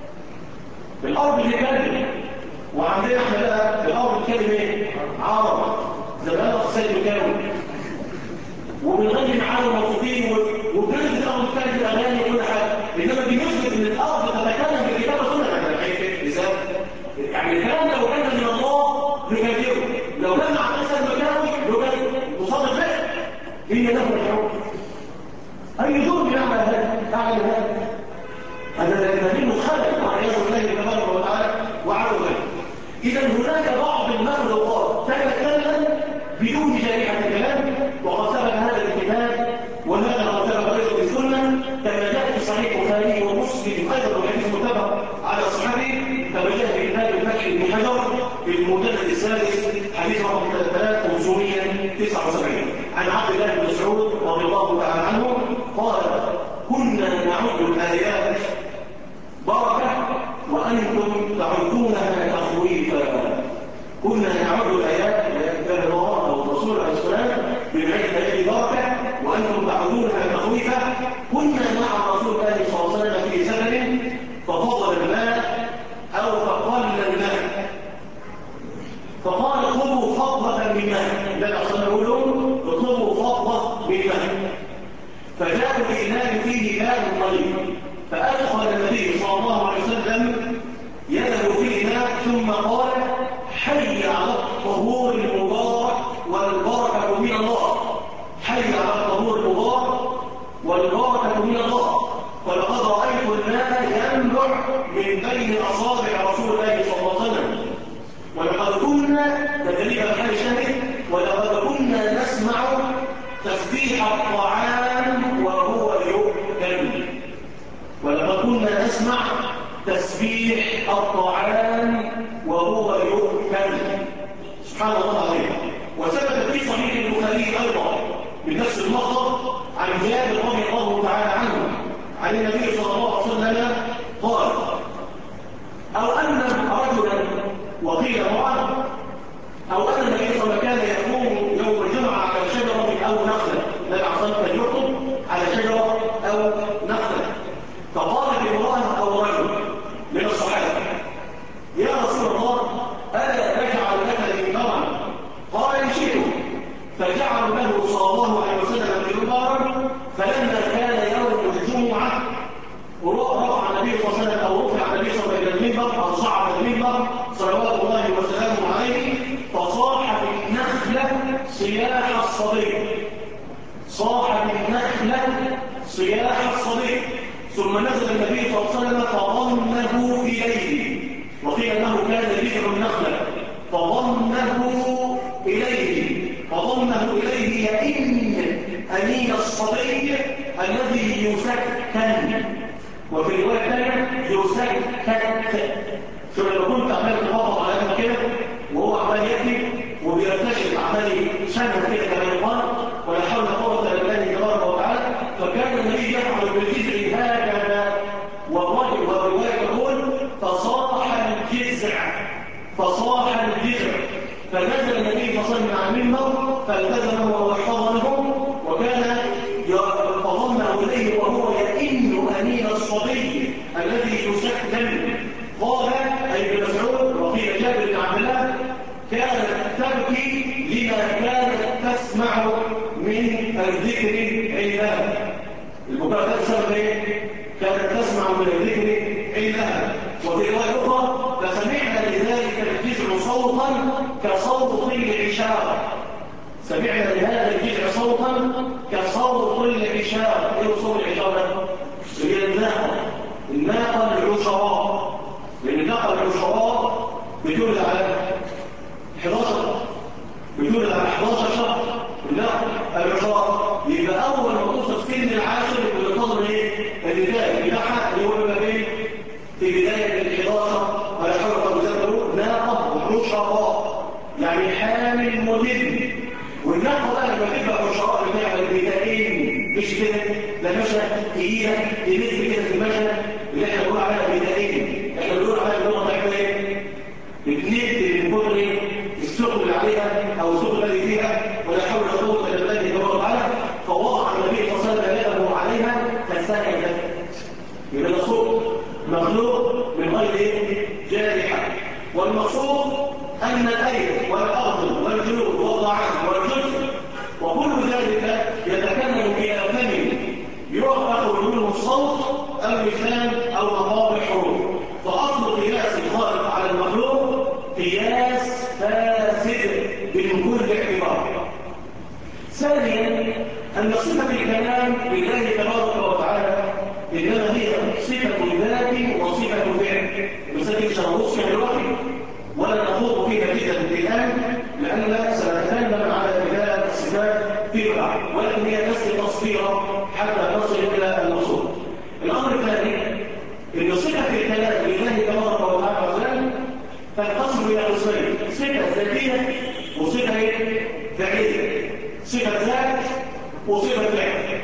وعندنا احنا بقى الارض بتتكلم ايه؟ عرب زمان السيد مكاوي وبنغني معاهم مبسوطين وبننزل الارض بتتكلم الاغاني وكل حاجه، انما بالنسبه ان الارض تتكلم بالكتاب والسنه يعني الكلام لو كان من الله نكذبه، لو كان مع السيد مكاوي نصادق به ان له الحكم. اي دور يعمل هذا؟ هذا دليل خلل والعياذ بالله تبارك وتعالى وعلى ذلك. اذا هناك بعض المخلوقات تتكلم بدون جارحه الكلام، وقد ثبت هذا الكتاب وهذا قد ثبت ايضا بالسنه كما جاء في صحيح البخاري ومسلم ايضا وحديث متفق على صحابه، كما جاء في كتاب الفتح بن حجر في المجلد السادس حديث رقم 3579 عن عبد الله بن مسعود رضي الله تعالى عنه قال: كنا نعد الايات بركه وانتم تعدونها تخويفا. كنا نعد الايات كان الله او الرسول عليه السلام بالعلم الايات بركه وانتم تعدونها تخويفا. كنا مع رسول الله صلى الله عليه وسلم في سفر ففضل الماء او فقل الماء فقال اطلبوا فضله من ماء، النبي صلى الله عليه وسلم يقول لهم اطلبوا فضله من ماء، فجاءوا بإناء فيه ماء طيب، فأدخل النبي صلى الله عليه وسلم يده في الإناء ثم قال: حي على الطهور المبارك والبركة من الله. حي على الطهور المبارك من بين أصابع رسول الله صلى الله عليه وسلم. ولقد كنا تدريب الحال شاهد ولقد كنا نسمع تسبيح الطعام وهو يؤكل. ولقد كنا نسمع تسبيح الطعام وهو يؤكل. سبحان الله العظيم. وثبت في صحيح البخاري ايضا بنفس اللفظ عن جابر رضي الله تعالى عنه عن النبي صلى الله عليه وسلم قال: او ان رجلا وقيل امراه او ان النبي صلى الله عليه وسلم كان يقوم يوم الجمعه على شجره او نخله. النبي عليه الصلاه والسلام يخطب على شجره او نخله. فقالت امراه او رجل من الصحابه: يا رسول الله الا نجعل لك منبرا؟ قال: ان شئتم. فجعلوا له صلى الله عليه وسلم منبرا. فلما كان يوم الجمعه رفع النبي صلى الله عليه وسلم او رفع النبي صلى الله عليه وسلم المنبر او صعد المنبر صلوات الله وسلامه عليه، فصاح بالنخله صياح الصبي. صاح بالنخله صياح الصبي. ثم نزل النبي صلى الله عليه وسلم فضمه اليه. وقيل انه كان بئر النخله فضمه اليه. فضمه اليه يئن انين الصبي الذي يسكن. وفي روايه ثانيه يسكت. شوف لما كنت عمال تخبط على قلبك كده وهو عمال يكتب وبيرتشف عمال شبه كده كما يقال ولا حول ولا قوه الا بالله تبارك وتعالى. فكان النبي يفعل بالجزع هكذا. والروايه تقول فصاح الجزع. فصاح الجزع. فنزل النبي صلى الله عليه وسلم عن المنبر فالتزمه واحتضنه وكان فضمه اليه وهو يئن انين الصبي الذي يسكن. قال اي ابن مسعود وقيل جابر بن عبد الله: كانت تبكي لما كانت تسمع من الذكر عندها. البكاء ده بسبب ايه؟ كانت تسمع من الذكر عندها. وفي روايه اخرى: فسمعنا لذلك الجزع صوتا كصوت العشار. سمعنا لهذا الجزع صوتا كصوت العشار. ايه صوت العشار ده؟ هي الناقه العشراء. لان الناقه العشراء بتولد على 11 بتولد على 11 شهر. الناقه العشراء يبقى اول ما توصل سن العاشر بتنتظر ايه؟ النداء بتاعها اللي هو بيبقى فين؟ في بدايه ال 11 ولا حول ولا قوه الا بالله. ناقه عشراء يعني حامل مدن. والناقه بقى لما تبقى عشراء بتعمل بدائين مش كده، لا مشى تقيله تلف كده في المشى اللي احنا بنقول عليها بدائين. احنا بنقول عليها اللغه بتاعتنا ايه؟ بتنيت من كتر السوق اللي عليها او السوق الذي فيها ولا حول ولا قوه الا بالله تبارك وتعالى. فوضع النبي صلى الله عليه وسلم يده عليها فسكتت. يبقى الصوت مخلوق من غير ايه؟ جارحه. والمقصود ان الايد والارض والجلود والطعام والجسم وكل ذلك يتكلم بافهم يوفق منه الصوت او اللسان او مقاطع حروف. فاصل قياس الخالق على المخلوق قياس فاسد من كل اعتبار. ثانيا ان صفه الكلام لله تبارك وتعالى انما هي صفه ذات وصفه فعل. المسائل مش هنبص فيها دلوقتي ولا نخوض فيها جدا الان لان سنتكلم على بدايه الصفات فيما بعد، ولكن هي تسري تصفيرا حتى نصل الى المقصود. الامر الثاني ان صفه الكلام لله تبارك وتعالى تنقسم الى قسمين: صفه ذاتيه وصفه فعليه. صفه ذات وصفه فعل.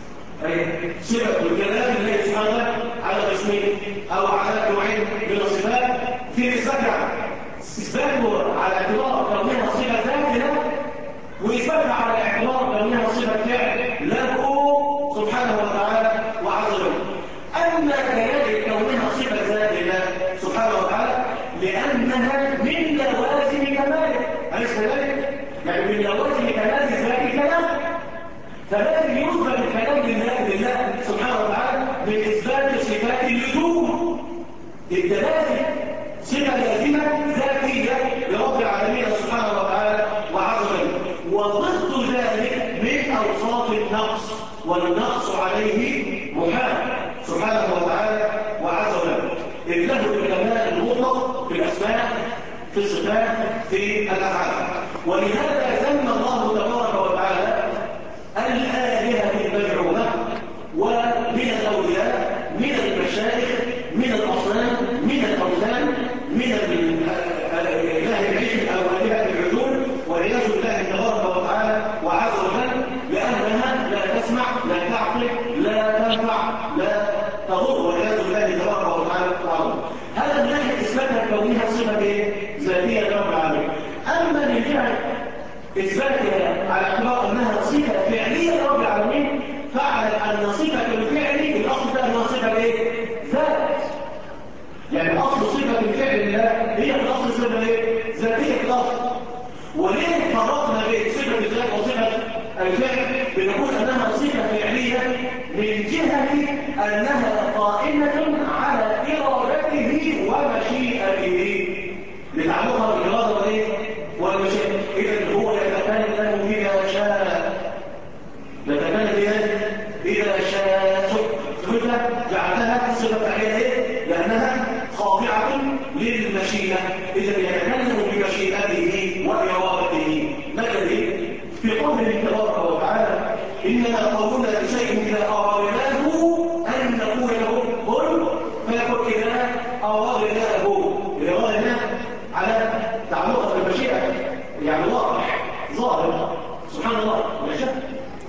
صفه الكلام لله سبحانه على قسمين او على نوعين من الصفات في اثباته على اعتبار كونها صفه ذات له واثباتها على اعتبار كونها صفه فعل له سبحانه وتعالى وعز وجل. اما كذلك كونها صفه ذات الله سبحانه وتعالى لانها من لوازم كماله. اليس كذلك؟ يعني من لوازم كمال ذات كلام. فلازم يثبت الكلام لله سبحانه وتعالى من اثبات صفات اللزوم. الدلالة صفه لازمه ذاتيه لرب العالمين سبحانه وتعالى وعز وجل. وضد ذلك من اوصاف النقص والنقص عليه محال سبحانه وتعالى وعز وجل. إذ له الكمال المطلق في الأسماء، في الصفات، في الأفعال. ولهذا ذم الله تبارك وتعالى الآلهة المزعومة ومن الأولياء، من المشايخ، من الأصنام، من الأوثان، من إله العجل أو آلهة العجول، والعياذ بالله تبارك وتعالى وعز وجل، لأنها لا تسمع، لا تعقل، لا تنفع، لا تضر، والعياذ بالله تبارك وتعالى وعز وجل. هذا من ناحية إثباتها كونها صفة ذاتية لرب العالمين. أما من جهة إثباتها على اعتبار أنها صفة فعلية لرب العالمين، فاعلم أن صفة الفعل الأصل ده أنها صفة ذات. يعني أصل صفة الفعل لله هي في الأصل صفة ذاتية في الأصل. وليه فرقنا بين صفة الذات وصفة الفعل؟ بنقول أنها صفة فعلية من جهة أنها قائمة على إرادته ومشيئته، لتعلقها بالإرادة والمشيئة. إذا هو يتكلم إذا شاء، يتكلم إذا شاء. صفتها جعلها صفة فعلية لأنها خاضعة للمشيئة. إذا يتكلم بمشيئته وإرادته. مثل في قوله تبارك وتعالى: إنما قولنا لشيء إذا أردناه أن نقول له كن فيكون. إذا أردناه، إرادنا على تعلقها بالمشيئة، يعني واضح ظاهر. سبحان الله، لا شك.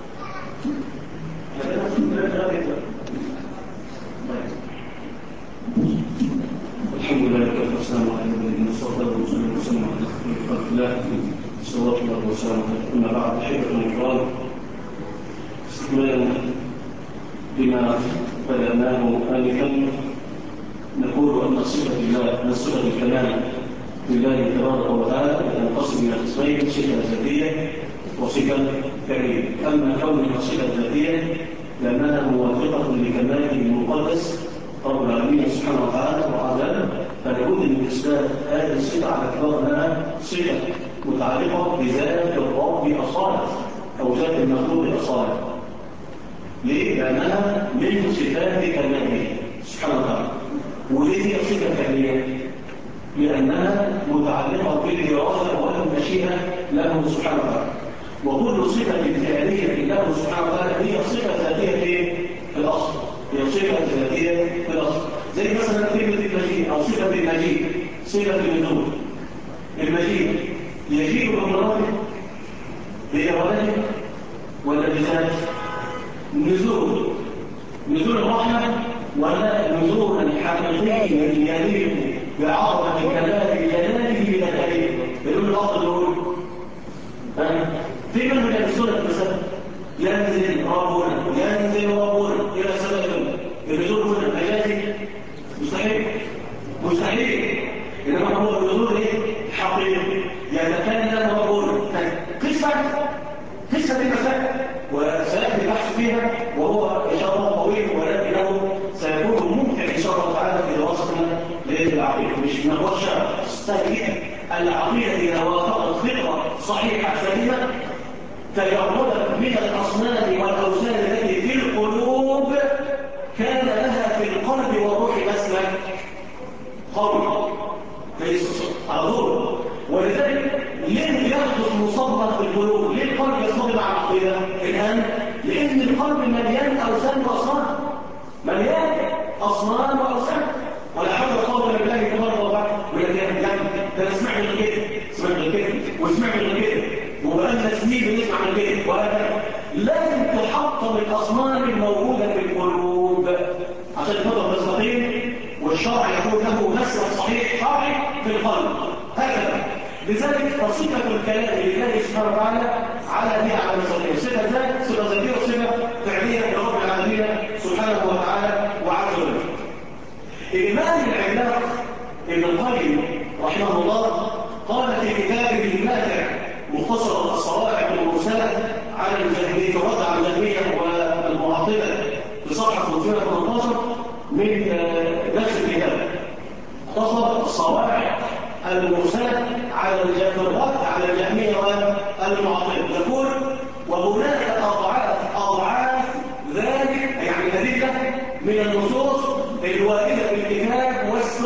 الحمد لله والصلاة والسلام على نبينا محمد وسلم على خلق الله صلى الله عليه وسلم. أما بعد، أحبة الكرام، استكمالا بما بدأناه آنفا، نقول أن صفة الله، أن صفة الكمال لله تبارك وتعالى تنقسم إلى قسمين: صفة ذاتية وصفة فعلية. أما كونها صفة ذاتية لأنها موافقة لكماله المقدس رب العالمين سبحانه وتعالى وعلا، فلابد من إثبات هذه الصفة على اعتبار أنها صفة متعلقة بذات الرب أصالة أو ذات المخلوق أصالة. ليه؟ لأنها من صفات كماله سبحانه وتعالى. وليه هي صفة فعلية؟ لأنها متعلقة بالإرادة والمشيئة له سبحانه وتعالى. وكل صفة فعلية له سبحانه وتعالى هي صفة ذاتية في الأصل، هي صفة ذاتية في الأصل. زي مثلا كلمة المجيء أو صفة المجيء، صفة النزول. المجيء يجيء بأمراته بإرادته ولا بذاته؟ نزول الرحمة ولا نزول الحقيقي يليق بعظمة كمال جلاله بذاته؟ بدون الأصل دول في من يلبسون المثل: ينزل ربنا إلى سبب النزول هنا مجازي مستحيل. إنما هو النزول حقيقي، يتكلم ربنا. قصة المسائل وسيأتي البحث فيها، وهو إن شاء الله طويل، ولكنه سيكون ممتع إن شاء الله تعالى في دراستنا للعقيدة. مش من أبواب الشرع، تستهدف العقيدة إذا وافقت فطرة صحيحة سليمة تجردت من الأصنام والأوثان التي في القلوب، كان لها في القلب والروح مسلك قوي ليس على طول. ولذلك ليه يحدث مصدر في القلوب؟ ليه القلب يصطدم على العقيدة الآن؟ لأن القلب مليان أوثان وأصنام، مليان أصنام وأوثان. ولا حول ولا قوة إلا بالله تبارك وتعالى. ولكن ده سمعت من كده وسمعت من كده وبقالنا سنين بنسمع من كده، وهكذا. لازم تحطم الأصنام الموجودة في القلوب عشان تفضل تستقيم، والشرع يكون له مسلك صحيح شرعي في القلب. هكذا. لذلك فصفة الكلام لله سبحانه وتعالى على مسألتين: صفة ذات، صفة ذاتية، وصفة فعلية لرب العالمين سبحانه وتعالى وعز وجل. إجمال العلاق ابن القيم رحمه الله قال في كتابه الماتع مختصر الصواعق المرسلة على الجهمية، رد على الجهمية والمعطلة، في صفحة 318 من نفس الكتاب. اختصر الصواعق المرسلة على الجهمية والمعطلة. يقول: وهناك أضعاف ذلك، يعني أدلة من النصوص الواردة في الكتاب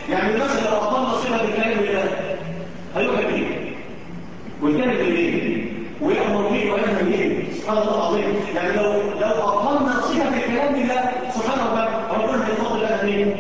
يعني مثلا لو أقمنا صفة الكلام لله هيروح فيه ويتكلم بالليل ويأمر به وينهى به سبحان الله العظيم. يعني لو أقمنا صفة الكلام لله سبحان الله هنقول بفضل الله مين؟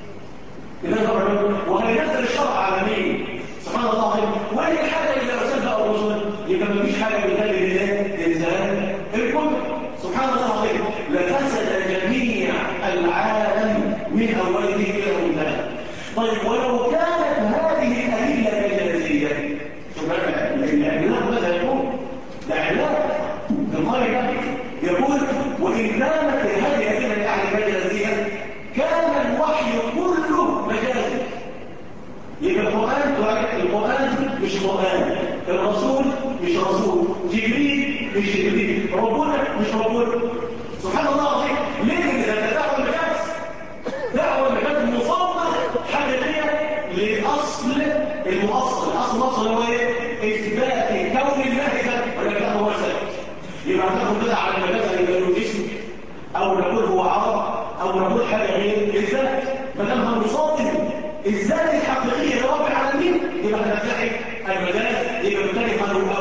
وهينزل الشرع على مين؟ سبحان الله العظيم. وأي حاجة إذا أرسلها الرسل يبقى مفيش حاجة بتدل للإنسان الكل سبحان الله العظيم. لفسد جميع العالم من أوله إلى منتهى. طيب ولو كانت هذه الأدلة الجاذبية الإعلام ماذا يقول؟ الإعلام القائد يقول وإن كانت هذه الأدلة الجاذبية كان الوحي كله مجازي. يبقى القرآن مش قرآن، الرسول مش رسول، جبريل مش جبريل، ربنا مش ربنا. سبحان الله العظيم. ليه ده دعوة المجاز؟ دعوة المجاز مصادرة حقيقية لأصل المؤصل. الأصل المؤصل هو ايه؟ إثبات كون الله ذات ولكن هو ذات. يبقى هناخد كده على المجاز اللي يبقى له جسم أو نقول هو عرض أو نقول حاجة غير الذات. فلما نصادم الذات الحقيقية لرب العالمين يبقى هنفتحي المجاز. يبقى بالتالي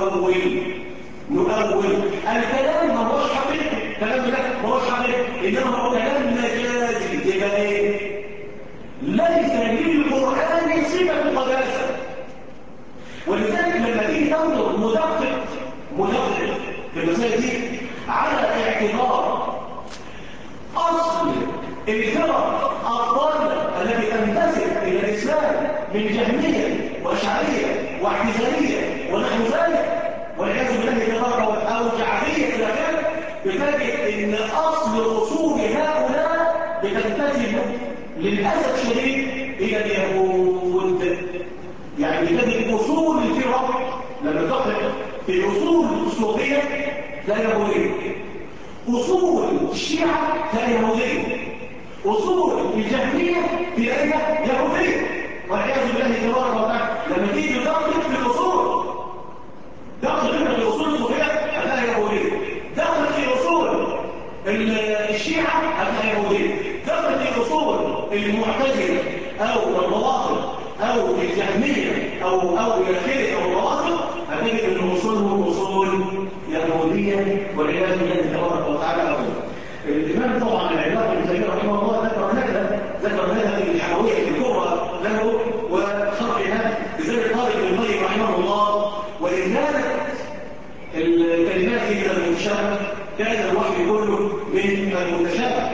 نؤول الكلام ما هوش حقيقي. كلام ده ما هوش حقيقي إنما هو كلام مجازي. يبقى ايه؟ ليس للقرآن صفة قداسة. ولذلك لما تيجي تنظر مدقق في المسائل دي على اعتبار أصل الفرق الضالة التي تنتسب إلى الإسلام من جهمية وأشعرية واعتزالية ونحو ذلك والعياذ بالله تبارك أو جعلية إلى ذلك، بتجد إن أصل أصول هؤلاء بتنتسب للأسف الشديد إلى اليهود. يعني تجد أصول الفرق لما تقرأ في أصول الصوفية لا يهودية، أصول الشيعة لا يهودية، أصول الجهمية تلاقيها يهودية والعياذ بالله تبارك وتعالى. لما تيجي تدقق في الأصول دقق في الأصول الصوفية هتلاقيها يهودية، دقق في أصول الشيعة هتلاقيها يهودية، دقق في أصول المعتزلة أو الروافض أو الجهمية أو الخير أو الروافض هتجد أن أصولهم أصول يهودية والعياذ بالله تبارك وتعالى. الإمام طبعا العلاقة ابن تيمية رحمه الله ذكر لنا في الحموية الكبرى له وشرحها لذلك قال ابن القيم رحمه الله وإن كانت الكلمات من المتشابه كان الوحي كله من المتشابه.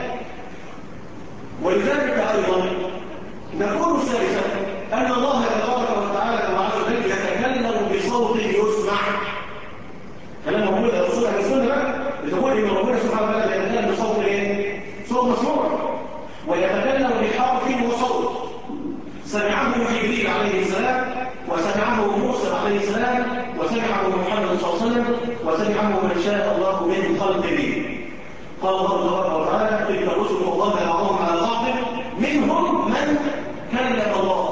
ولذلك أيضا نقول ثالثا أن الله تبارك وتعالى وعز وجل يتكلم بصوت يسمع. كلام موجود على الرسول عليه السنة بتقول إن ربنا سبحانه وتعالى يتكلم بصوت إيه؟ صوت مسموع ويتكلم بحرف وصوت سمعه جبريل عليه السلام وسمعه موسى عليه السلام وسمعه محمد صلى الله عليه وسلم وسمعه من شاء الله من خلقه. قال الله تبارك وتعالى تلك الرسل فضلنا بعضهم على بعض منهم من كلم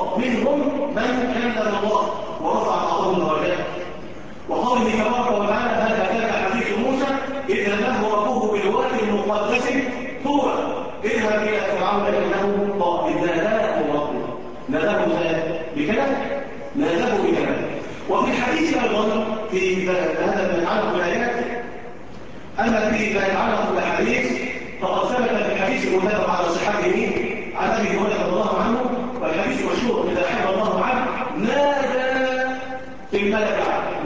الله ورفع بعضهم درجات. وقوله تبارك وتعالى هذا كان حديث موسى إذ ناداه ربه بالوادي المقدس طوى اذهب إلى فرعون إنه طاغى. ناداه ربه ناداه بكلام وفي الحديث أيضا في هذا ما يتعلق بالآيات أما في ما يتعلق بالحديث فقد ثبت في الحديث المتفق على صحته عن أبي هريرة رضي الله عنه والحديث مشهور إذا أحب الله عنه نادى في الملك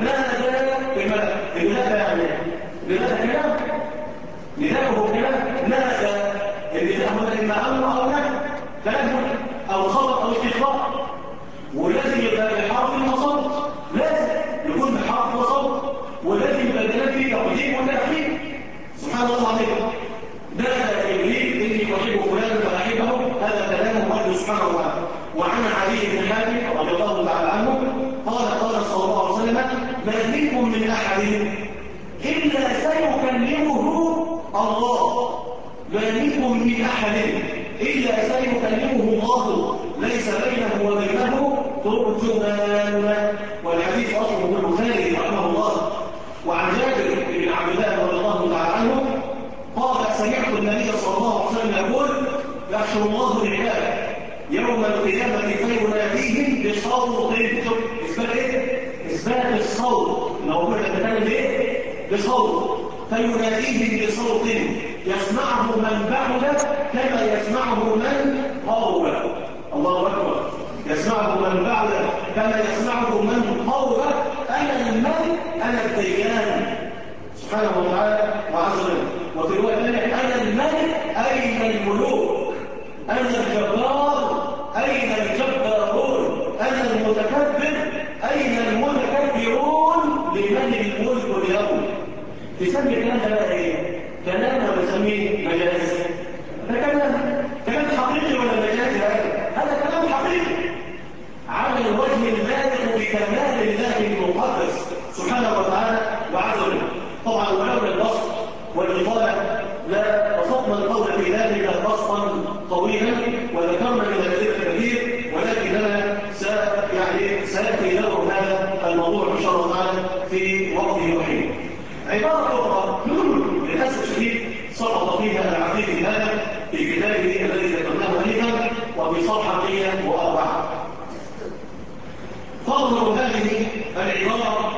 النداء يعني نداء كلام نداءه كلام نادى النداء هو إما أمر أو نهي كلام أو خبر أو استخبار ولازم يبقى بحرف وصوت لازم يكون بحرف وصوت ولازم يبقى الكلام فيه تقديم وتأخير. سبحان الله العظيم. نادى جبريل إني أحب فلانا فأحبه هذا كلام الله سبحانه وتعالى. وعن علي بن حاتم رضي الله تعالى عنه قال صلى الله عليه وسلم ما منكم من أحد إلا سيكلمه الله. ما منكم من أحد إلا سيكلمه الله ليس بينه وبينه ترجمان. والحديث أصله من البخاري رحمه الله. وعن جابر بن عبد الله رضي الله تعالى عنه قال سمعت النبي صلى الله عليه وسلم يقول يحشر الله العباد يوم القيامة فيناديهم بصوت. إثبات إيه؟ إثبات الصوت. لو قلنا تتكلم إيه؟ بصوت. فيناديهم بصوت يسمعه من بعد كما يسمعه من قرب. الله أكبر. يسمعه من بعد كما يسمعه من قرب. أنا الملك أنا الديان سبحانه وتعالى وعز وجل. وفي رواية ثانية أنا الملك أين الملوك، أنا الجبار أين الجبارون، أنا المتكبر أين المتكبرون، لمن الملك اليوم. تسمي الكلام ده بقى ايه؟ كلام ولا تسميه مجاز؟ ده كلام حقيقي ولا مجازي؟ هذا كلام حقيقي على الوجه البالغ بكمال الله المقدس سبحانه وتعالى وعز وجل. طبعا ولولا البسط والإطالة لا بسطنا القول في ذلك بسطا طويلا وذكرنا من الأدلة الكثير، ولكننا سيأتي له هذا الموضوع إن شاء الله تعالى في وقته الوحيد. عبارة أخرى للأسف الشديد سقط فيها العديد هذا في كتابه الذي ذكرناه آنفا وفي صفحة 104. تظهر هذه العبارة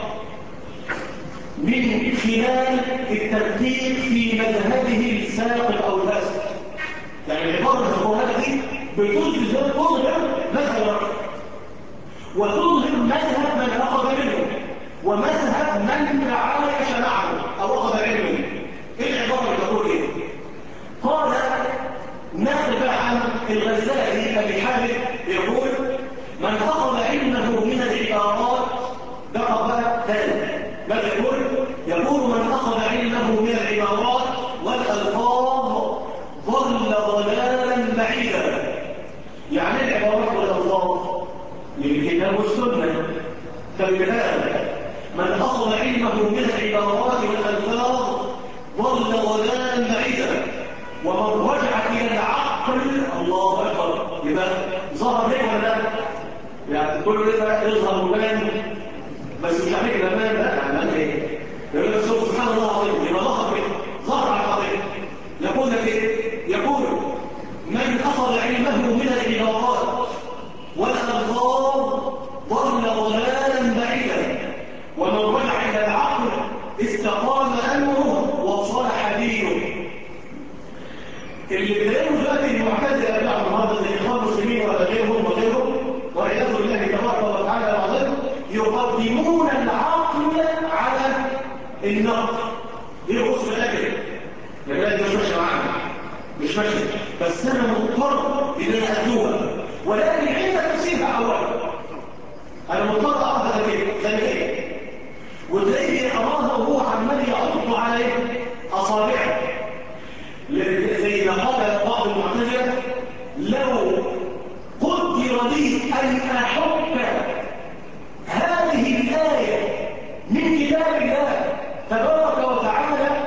من خلال الترتيب في مذهبه الساقط أو الفاسد. يعني العبارة الزهورة دي تظهر مذهب وتظهر مذهب من أخذ منه ومذهب من تعايش معه أو أخذ علمه. إيه العبارة اللي تقول إيه؟ قال نقل عن الغزالي أبي حامد يقول من أخذ علمه من العبارات دقق ذلك. ماذا يقول؟ يقول من أخذ علمه من العبارات والألفاظ ضل ضلالا بعيدا. يعني العبارات والألفاظ من الكتاب والسنة فبالكلام من أخذ علمه من العبارات والألفاظ ضل ضلالا بعيدا. ومن رجع إلى العقل الله أكبر يبقى ظهر ليه ولا لا؟ يعني كل ده يظهر مبان بس مش عليك الأمان. لا أمان إيه؟ يقول لك سبحان الله العظيم يبقى ظهر على القضية. يقول لك إيه؟ يقول من أخذ علمه من العبارات والألفاظ ضل ضلالا بعيدا. ومن رجع إلى العقل استقام أمره وصلح دينه. اللي بتلاقيه دلوقتي المعتزله بتاع النهارده زي اخوان المسلمين ولا غيرهم والعياذ بالله تبارك وتعالى وعظيم يقدمون العقل على النقد. يبص بالاجل يا بلاد مش ماشي معانا مش ماشي بس انا مضطر ان انا ادوها، ولكن عند تفسيرها اولا انا مضطر اخذها كده زي ايه وتلاقيه اراها وهو عمال يعض على اصابعه زي ما قال بعض المعتزله لو قدر لي ان احك هذه الايه من كتاب الله تبارك وتعالى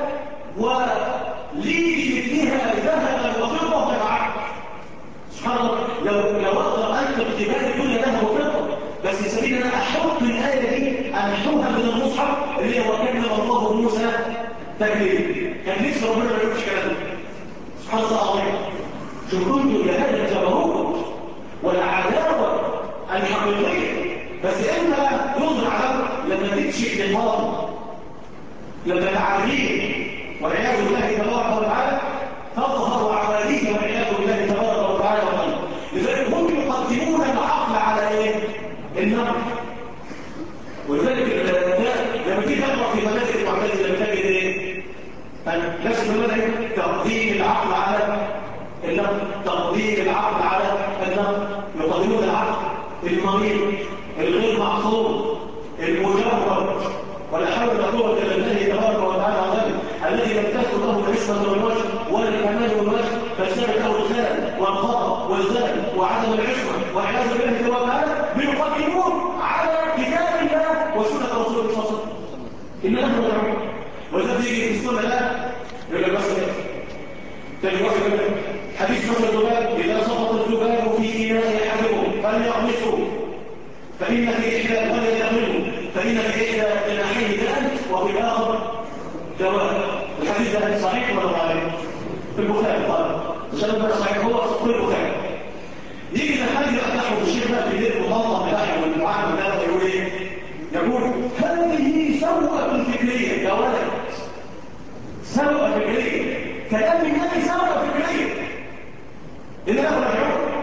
ولي بمثلها ذهبا وفضه فالعقل سبحان الله. لو اقدر انكر كتاب الدنيا ذهب وفضه بس سبيل انا احط الايه دي امحوها من المصحف اللي هو كلم الله موسى تكليم. كان نفسي ربنا ما يقولش كلام سبحان الله العظيم. شو كنت لهذا الجبروت والعداوه الحقيقيه. بس امتى يظهر على لما تكشف للماضي لما العالمين والعياذ بالله تبارك وتعالى تظهر عواليه والعياذ بالله تبارك وتعالى وخير. لذلك هم يقدمون العقل على ايه؟ النقل. ولذلك لما تيجي تقرا في منازل المعتزله بتجد ايه؟ نفس المنهج تقديم العقل على النقل. تقديم العقل على النقل. يقدمون العقل المريض الغير معصوم المجرد ولا حول ولا قوه الا بالله تبارك وتعالى عظيم الذي لم تكن له العصمه والوجه ولا الكمال والوجه فاشتبك له الخلل والخطا والزلل وعدم العصمه والعياذ بالله تبارك وتعالى بيقدمون على كتاب الله وسنه رسول الله صلى الله عليه وسلم. ان نحن نعلم وذلك يجي في السنه لا يقول لك بس تاني واحد حديث مثل الذباب اذا سقط الذباب في اناء احدكم فليغمسه فإن في إحدى ولا يغمره فإن في إحدى جناحيه داء وفي الآخر دواء. الحديث ده صحيح ولا ضعيف؟ في البخاري قال عشان يبقى صحيح هو في البخاري. يجي كلام النبي سبق في البداية إننا نرجعون.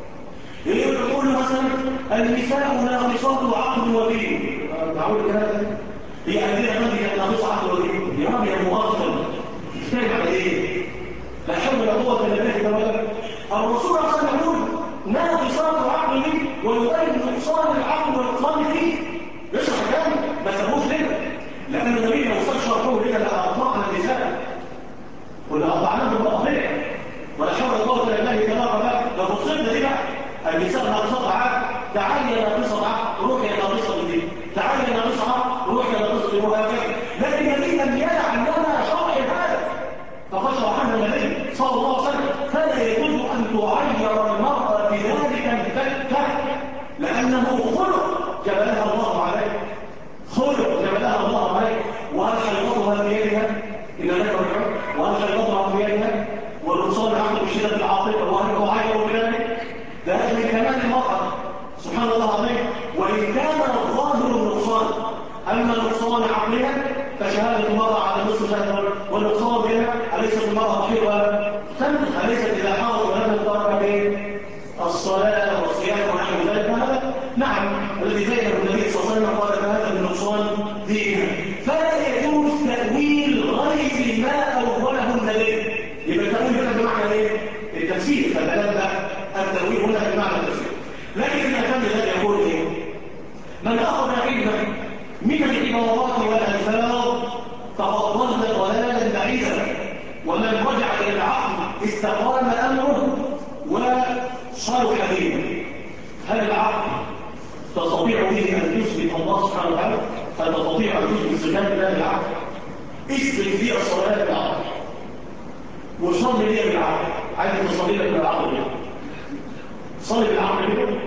يقول مثلا النساء ناقصات عقل ودين. معقول الكلام هي أدينا مادي كانت ناقصة عقل ودين يا رب يا مؤخر تتكلم على إيه؟ لا حول ولا قوة إلا بالله. الرسول صلى الله عليه وسلم يقول ناقصات عقل ويبين نقصان العقل والنقصان فيه. يشرح كلام ما سموش لنا، لأن النبي ما وصلش شرحه لنا لا أطلقنا النساء ولا أطعناهم بالأطيع ولا حول ولا قوة إلا بالله. كما قال لو وصلنا دي بقى النساء ناقصات عقل، تعالي يا ناقصة عقل روح يا ناقصة دين، تعالي يا ناقصة عقل روح يا ناقصة دين، وهكذا. لكن النبي لم يدع لنا شرح هذا، فقد شرحنا النبي صلى الله عليه وسلم. فلا يجوز أن تعير المرأة بذلك الفكة، لأنه خلق جبلها الله عليه، خلق جبلها الله عليه. وهل حيضتها بيدها إن لك رجعون؟ وهل حيضتها بيدها والرسول عنده بشدة العاطفة وهل تعير بذلك؟ ذلك من كمال المرأة سبحان الله العظيم. وإن كان الظاهر النقصان، أما نقصان عقلها فشهادة المرأة على نصف شهادة، والنقصان بها أليست المرأة ضحية تنقص، أليست إذا حاضر ولم تترك به الصلاة والصيام ونحو ذلك؟ هذا نعم الذي بينه النبي صلى الله عليه وسلم قال هذا من نقصان دينها. فلا يجوز تأويل غير ما أوله النبي. يبقى التأويل هنا بمعنى إيه؟ التفسير، فبلغ التأويل هنا بمعنى التفسير. لكن الأكمل الذي يقول إيه؟ من أخذ علما من العبارات والألفاظ فقد ضل ضلالا بعيدا، ومن رجع إلى العقل استقام أمره وصلح دينه. هل العقل تستطيع به أن تثبت الله سبحانه وتعالى؟ هل تستطيع أن تثبت صفات الله بالعقل؟ اثبت لي الصلاة بالعقل وصلي لي بالعقل. عايز تصلي لك بالعقل ليه؟ صلي بالعقل ليه؟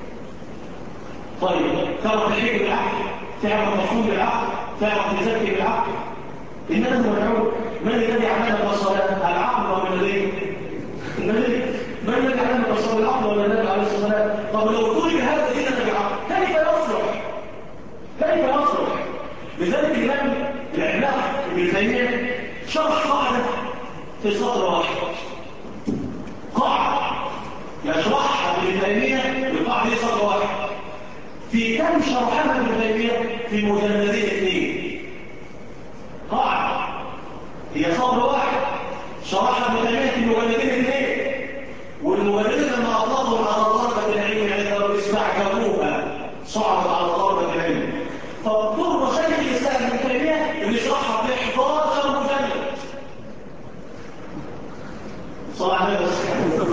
طيب تعرف تحكي بالعقل، تعرف تصوم بالعقل، تعرف تزكي بالعقل. إننا نقول من الذي علمك الصلاة؟ العقل ولا النبي؟ النبي. من الذي علمك الصلاة؟ العقل ولا النبي عليه الصلاة والسلام؟ طب لو طلب هذا ديننا بالعقل كيف يصلح؟ كيف يصلح؟ لذلك الإمام العلامة ابن تيمية شرح قاعدة في سطر واحد، قاعدة يشرحها ابن تيمية بقاعدة سطر واحد. في كم شرحها ابن تيمية؟ في مجلدين 2. قاعدة هي سطر واحد شرحها ابن تيمية في مجلدين 2، والمجلدين لما أطلقوا على طلبة العلم يعني كانوا استعجبوها، صعبت على طلبة العلم، فاضطر شيخ الإسلام ابن تيمية أن يشرحها ب 11 مجلد. صلى عليه وسلم.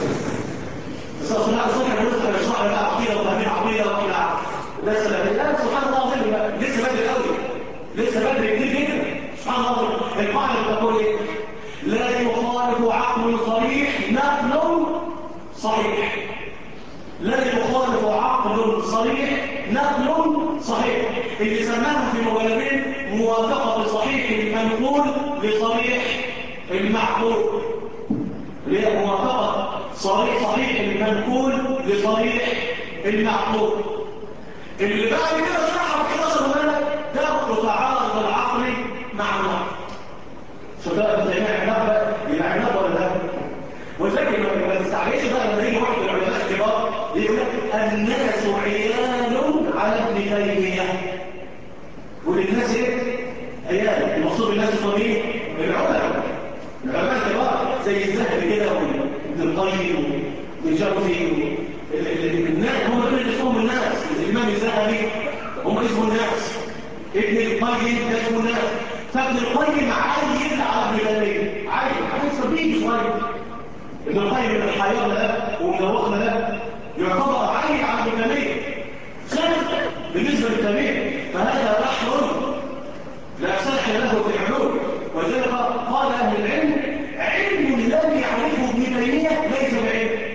بس أصلا صحيح نسخة يشرح لك عقيدة وفهمين عقيدة وكلا لا سلام. الآن سبحان الله العظيم لسه بدري قوي، لسه بدري كتير جدا. سبحان الله العظيم القاعدة بتقول إيه؟ لا يخالف عقل صريح نقل صحيح. لا يخالف عقل صريح نقل صحيح. اللي سماه في مجلدين موافقة صحيح المنقول لصريح المعقول، اللي هي موافقة صحيح المنقول لصريح المعقول. اللي بعد كده شرحها في 11 مجلد ده تعارض العقل مع النقل. فده بتسمع عناب يبقى عناب ولا لا؟ ولكن ما تستعجلش بقى لما يجي واحد من العلماء الكبار يقول لك الناس عيال على ابن تيمية. والناس ايه؟ عيال. المقصود بالناس الطبيعي العلماء الكبار زي الذهبي كده وابن القيم والجوزي. الناس هم دول اللي اسمهم الناس. الامام الذهبي هم اسمه الناس، ابن القيم ده اسمه الناس. فابن القيم عايز على ابن تيمية، عايز صبي شويه. ابن القيم من الحياة ده ومدوخنا ده يعتبر عالي على ابن تيمية خلق بالنسبة للتيمية، فهذا بحر لا سلح له في العلوم. ولذلك قال أهل العلم علم لم يعرفه ابن تيمية ليس بعلم.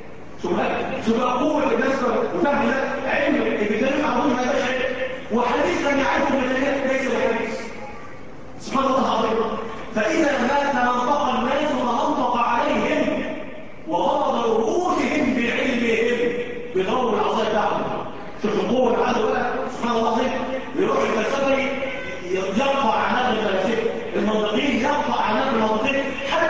شو قوة الناس وفهم علم ابن تيمية معروف ما ده علم، وحديث لم يعرفه ابن تيمية ليس بحديث. سبحان الله العظيم. فإذا ما تنطق الناس ونطق عليهم وغضب رؤوسهم بعلمهم بدور العصاية بتاعهم. شوف القوة العدو بقى سبحان الله العظيم. يروح الفلسفي يقطع عناق الفلاسفة، المنطقيين يقطع عناق المنطقيين، حتى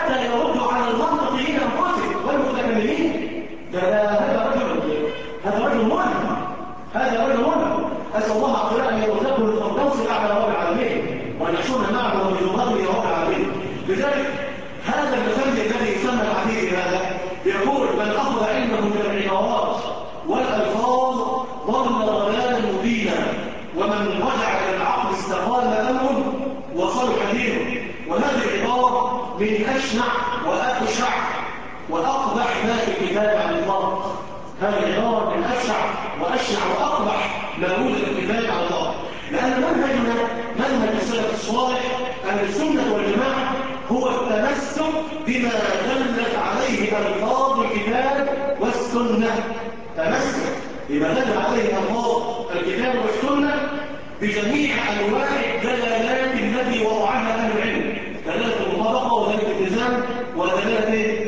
هذا رجل مهم، هذا رجل مهم. أسأل الله عز وجل أن يرزقه الفردوس الأعلى رب العالمين وأن يحشرنا معه وبجواره يا رب العالمين. لذلك هذا المثل الذي يسمى الحديث هذا يقول: من أخذ علمه من العبارات والألفاظ ضل ضلالا مبينا، ومن رجع إلى العقل استقام أمره وصلح دينه. وهذه العبارة من أشنع وأبشع وأقبح ما في الكتاب عن الله. هذه العبارة من أبشع وأشنع وأقبح ما وجد في الكتاب عن الله، لأن منهجنا منهج السلف الصالح أهل السنة والجماعة هو التمسك بما دلت عليه ألفاظ الكتاب والسنة. تمسك بما دل عليه ألفاظ الكتاب والسنة بجميع أنواع الدلالات التي وضعها أهل العلم، دلالة المطابقة ودلالة الالتزام ودلالة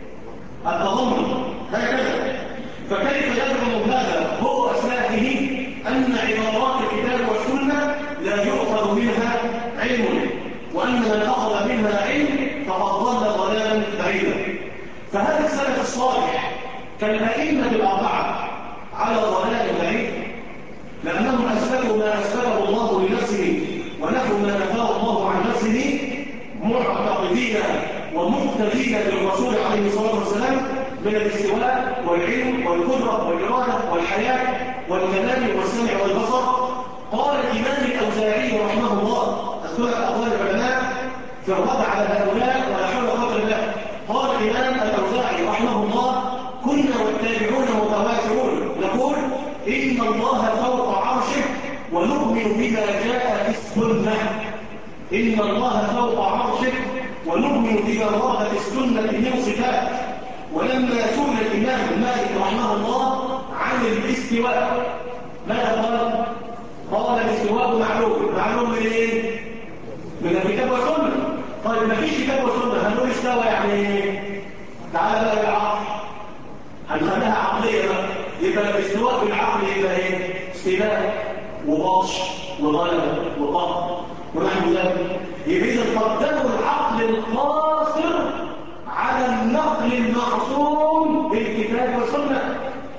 التضمن، هكذا. فكيف يزعم هذا هو أسلافه أن عبارات الكتاب والسنة لا يؤخذ منها علم، وأن من أخذ منها علم فقد ضل ضلالا بعيدا؟ فهذا السلف الصالح كالأئمة الأربعة على ضلال بعيد، لأنهم أثبتوا ما أثبته الله لنفسه ونفوا ما نفاه الله عن نفسه، معتقدين ومقتدين بالرسول عليه الصلاة والسلام من الاستواء والعلم والقدرة والإرادة والحياة والكلام والسمع والبصر. قال الإمام الأوزاعي رحمه الله، أذكر أقوال العلماء في الرد على هؤلاء ولا حول ولا قوة إلا بالله. قال الإمام الأوزاعي رحمه الله: كنا والتابعون متواترون نقول إن الله فوق عرشه ونؤمن بما جاء في السنة. إن الله فوق عرشه ونؤمن بما ورد في السنة من صفات. ولما سئل الإمام مالك رحمه الله عن الاستواء ماذا قال؟ قال الاستواء معلوم من ايه؟ من الكتاب والسنة. طيب ما فيش كتاب وسنة، هنقول استوى يعني ايه؟ تعالى بقى بالعقل، هنخليها عقلية بقى. يبقى الاستواء بالعقل يبقى ايه؟ استيلاء وبطش وغلبة وقهر ونحو ذلك. يبقى إذا قدموا العقل القاصر على النقل المعصوم بالكتاب والسنة.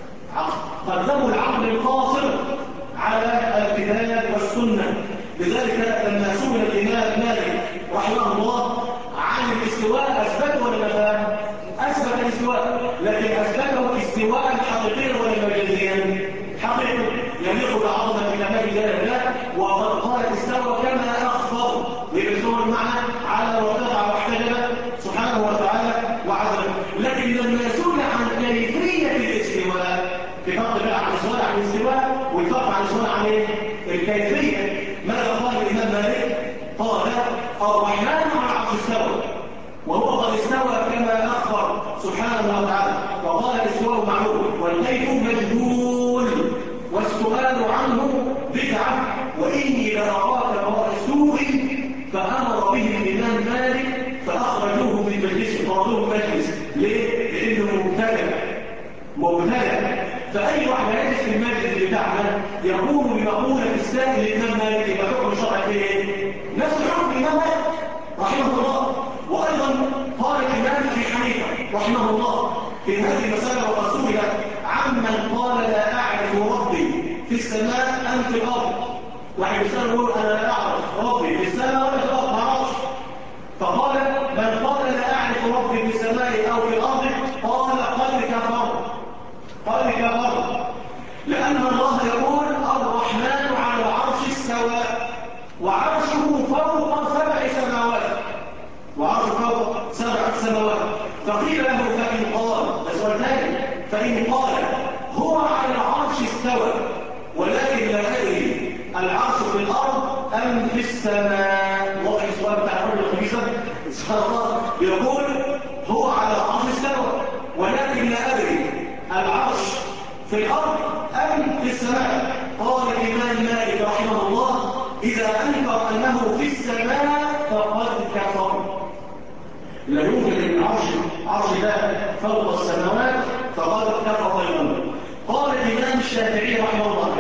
قدموا العقل القاصر على الكتاب والسنة. لذلك لما سئل الإمام مالك رحمه الله عن الاستواء أثبت ولا لا؟ أثبت الاستواء، لكن أثبته استواء حقيقيا ولا مجازيا؟ حقيقي يليق بعظمة كلام الله، وقد قال استوى كما أخبر بمثل المعنى على وارتفع واحتجب سبحانه وتعالى وعزل. لكن لما سئل عن كيفية الاستواء، في فرق بقى عن الاستواء عن الاستواء والفرق عن الاستواء عن ايه؟ الكيفية. ماذا قال الإمام مالك؟ قال الرحمن على العرش استوى، وهو قد استوى كما أخبر سبحانه وتعالى، وقال الاستواء معلوم والكيف مجهول والسؤال عنه بدعة، وإني لأراك وراء سوء. فأمر به الإمام مالك فأخرجوه من مجلسه، طردوه مجلس. ليه؟ لأنه مبتدع. فأي واحد يجلس في المجلس بتاعنا يقول بمقولة السائل الإمام مالك يبقى حكم شرعي ايه؟ نفس الحكم الإمام مالك رحمه الله. وأيضا قال الإمام أبي حنيفة رحمه الله في هذه المسألة وقد عمن قال لا أعرف ربي في السماء أم في الأرض. واحد يسأل يقول أنا لا أعرف ربي في السماء ولا في الأرض، ما أعرفش. فقال من قال لا أعرف ربي في السماء أو في الأرض قال قد كفر، قد كفر، لأن الله يقول الرحمن على العرش استوى وعرشه فوق 7 سماوات، وعرشه فوق 7 سماوات. فقيل له فإن قال، سؤال ثاني، فإن قال هو على العرش استوى ولكن لا أدري العرش في الأرض أم في السماء. واضح السؤال بتاع الرجل الخبيثة سبحان الله، يقول هو على العرش استوى ولكن لا أدري العرش في الأرض أم في السماء. قال الإمام مالك رحمه الله إذا أنكر أنه في السماء فقد كفر. لا يوجد العرش ده فوق السماوات فقد كفر أيضا. قال الإمام الشافعي رحمه الله،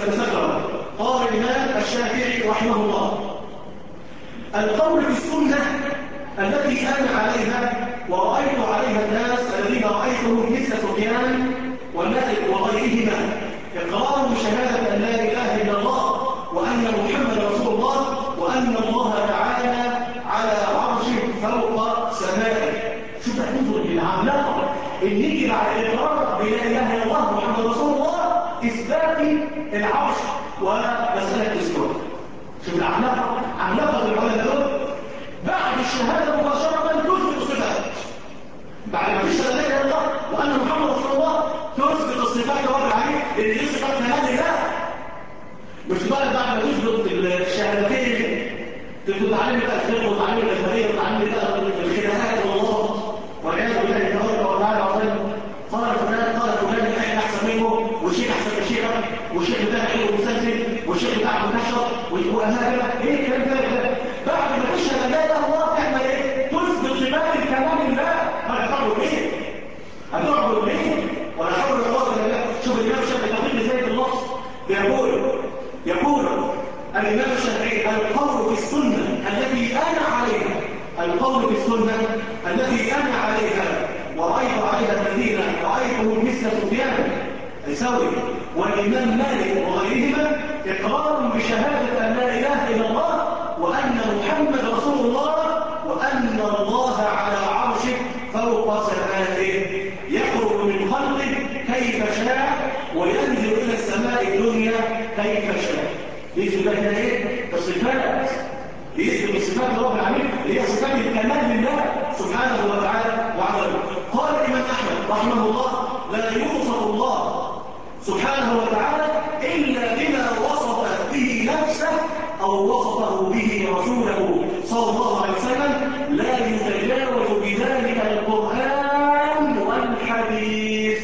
قال الإمام الشافعي رحمه الله القول في السنة التي أنا عليها ورأيت عليها الناس الذين رأيتهم مثل سفيان ومالك وغيرهما إقرار بشهادة أن لا إله إلا الله وأن محمد رسول الله وأن الله تعالى على عرشه فوق سمائه. شوف انظر للعملاقة اللي يجي بعد الإقرار بلا إله إلا الله محمد رسول الله إثبات العرش ومسألة الاستواء. شوف العملاقة، عملاقة العلماء دول بعد الشهادة مباشرة تثبت الصفات. بعد ما تشهد لا إله إلا الله وأن محمد رسول الله تثبت الصفات ورد عليه اللي دي صفات كمال لله. مش بقى بعد ما تثبت الشهادتين تتعلم الأسباب وتعلم الأسبابية وتعلم الخلافات والله والعياذ بالله تبارك وتعالى وسلم. قال فلان احنا احسن منه والشيخ احسن من شيخك والشيخ بتاعك حلو مسلسل والشيخ بتاعك مكشر وهكذا. ايه الكلام ده؟ بعد ما تشهد لا اله الا الله تعمل ايه؟ تثبت صفات الكمال لله. هتعبد مين؟ هتعبد مين؟ ولا حول ولا قوه الا بالله. شوف الامام الشافعي تقريبا زي النص يقول الإمام الشافعي القول في السنة التي أنا عليها، القول في السنة التي أنا عليها ورأيت عليها الذين رأيتهم مثل سفيان الثوري والإمام مالك وغيرهما إقرار بشهادة أن لا إله إلا الله وأن محمد رسول الله وأن الله على عرشه فوق سمائه يخرج من خلقه كيف شاء وينزل إلى السماء الدنيا كيف شاء. يثبت لنا ايه؟ الصفات. يثبت الصفات لرب العالمين اللي هي صفات الكمال لله سبحانه وتعالى وعلا. قال الإمام أحمد رحمه الله لا يوصف الله سبحانه وتعالى إلا بما وصف به نفسه أو وصفه به رسوله صلى الله عليه وسلم لا يتجاوز بذلك القرآن والحديث.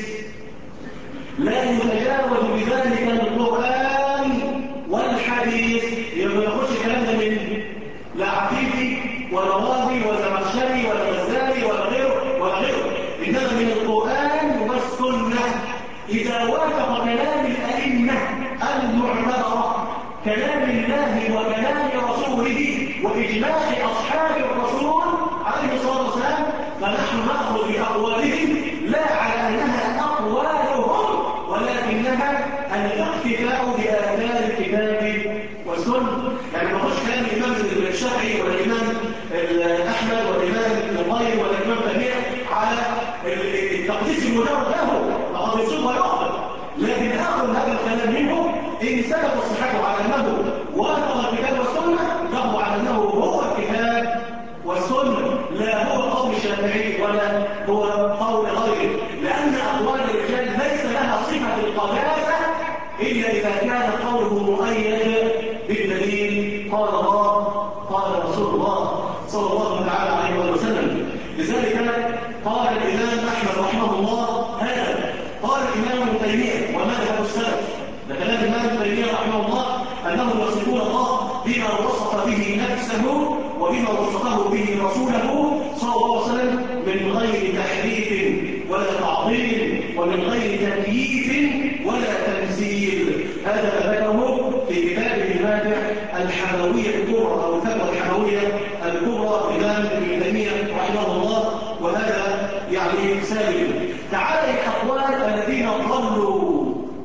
لا يتجاوز بذلك القرآن والحديث. يبقى يخش الكلام ده من لا عفيفي ولا راضي ولا زمخشري ولا غزالي ولا غيره إنما من القرآن والسنة إذا وافق كلام الأئمة المعتبرة كلام الله وكلام رسوله وإجماع أصحاب الرسول عليه الصلاة والسلام فنحن نأخذ بأقوالهم لا على أنها أقوالهم ولكنها الاقتفاء بآثار الكتاب والسنة. يعني ما هوش كلام الإمام الشافعي ولا الإمام أحمد ولا الإمام القيم ولا الإمام تيمية على التقديس المجرد له لقد يصيب ويؤخذ، لكن آخذ هذا الكلام منه إن ثبت الصحة على أنه وافق الكتاب والسنة له على أنه هو الكتاب والسنة لا هو قول الشافعي ولا هو قول غيره، لأن أقوال الرجال ليس لها صفة القداسة إلا إذا كان قوله مؤيد بالدليل قال الله قال رسول الله صلى الله تعالى عليه وسلم. لذلك قال الإمام أحمد رحمه الله هذا قال الإمام ابن تيمية ومذهب السلف ده كلام الإمام ابن تيمية رحمه الله أنهم يصفون الله بما وصف به نفسه وبما وصفه به رسوله صلى الله عليه وسلم من غير تحريف ولا تعطيل ومن غير تكييف ولا تمثيل. هذا ذكره في كتابه الماتع الحموية الكبرى أو الفتوى الحموية الكبرى الإمام ابن تيمية رحمه الله، وهذا يعني سالم. تعالى الأقوال الذين ضلوا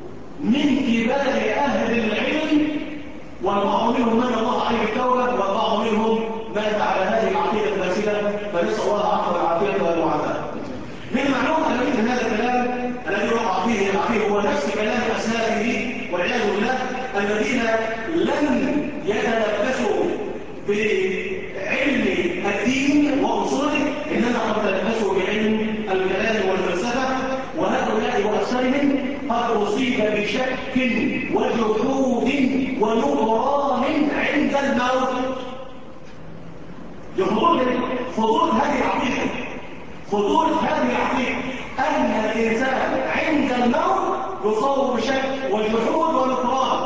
من كبار أهل العلم والبعض منهم من الله عليه التوبة والبعض منهم مات على هذه العقيدة الفاسدة فنسأل الله عفو العافية والمعافاة. من المعلوم أن مثل هذا الكلام الذي وقع فيه هو نفس كلام أسلافه والعياذ بالله الذين لم يتلبسوا بعلم الدين وأصوله إنما قد تلبسوا بعلم الكلام والفلسفة، وهؤلاء وأكثرهم قد أصيب بشك وجحود ونكران عند الموت. خطوط هذه العقيدة أن الإنسان عند الموت يصاب بشك وجحود ونكران،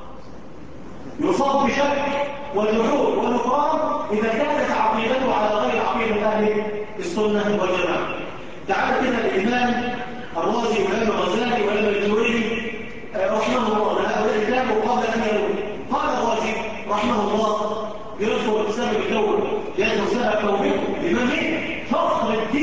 يصاب بشك وجحود ونكران إذا كانت عقيدته على غير عقيدة أهل السنة والجماعة. تعال كده الإمام الرازي والإمام الغزالي والإمام الجويني رحمه الله هؤلاء كانوا قبل أن يموت. قال الرازي رحمه الله يذكر السبب الأول يذكر سبب توبته الإمام فخر الدين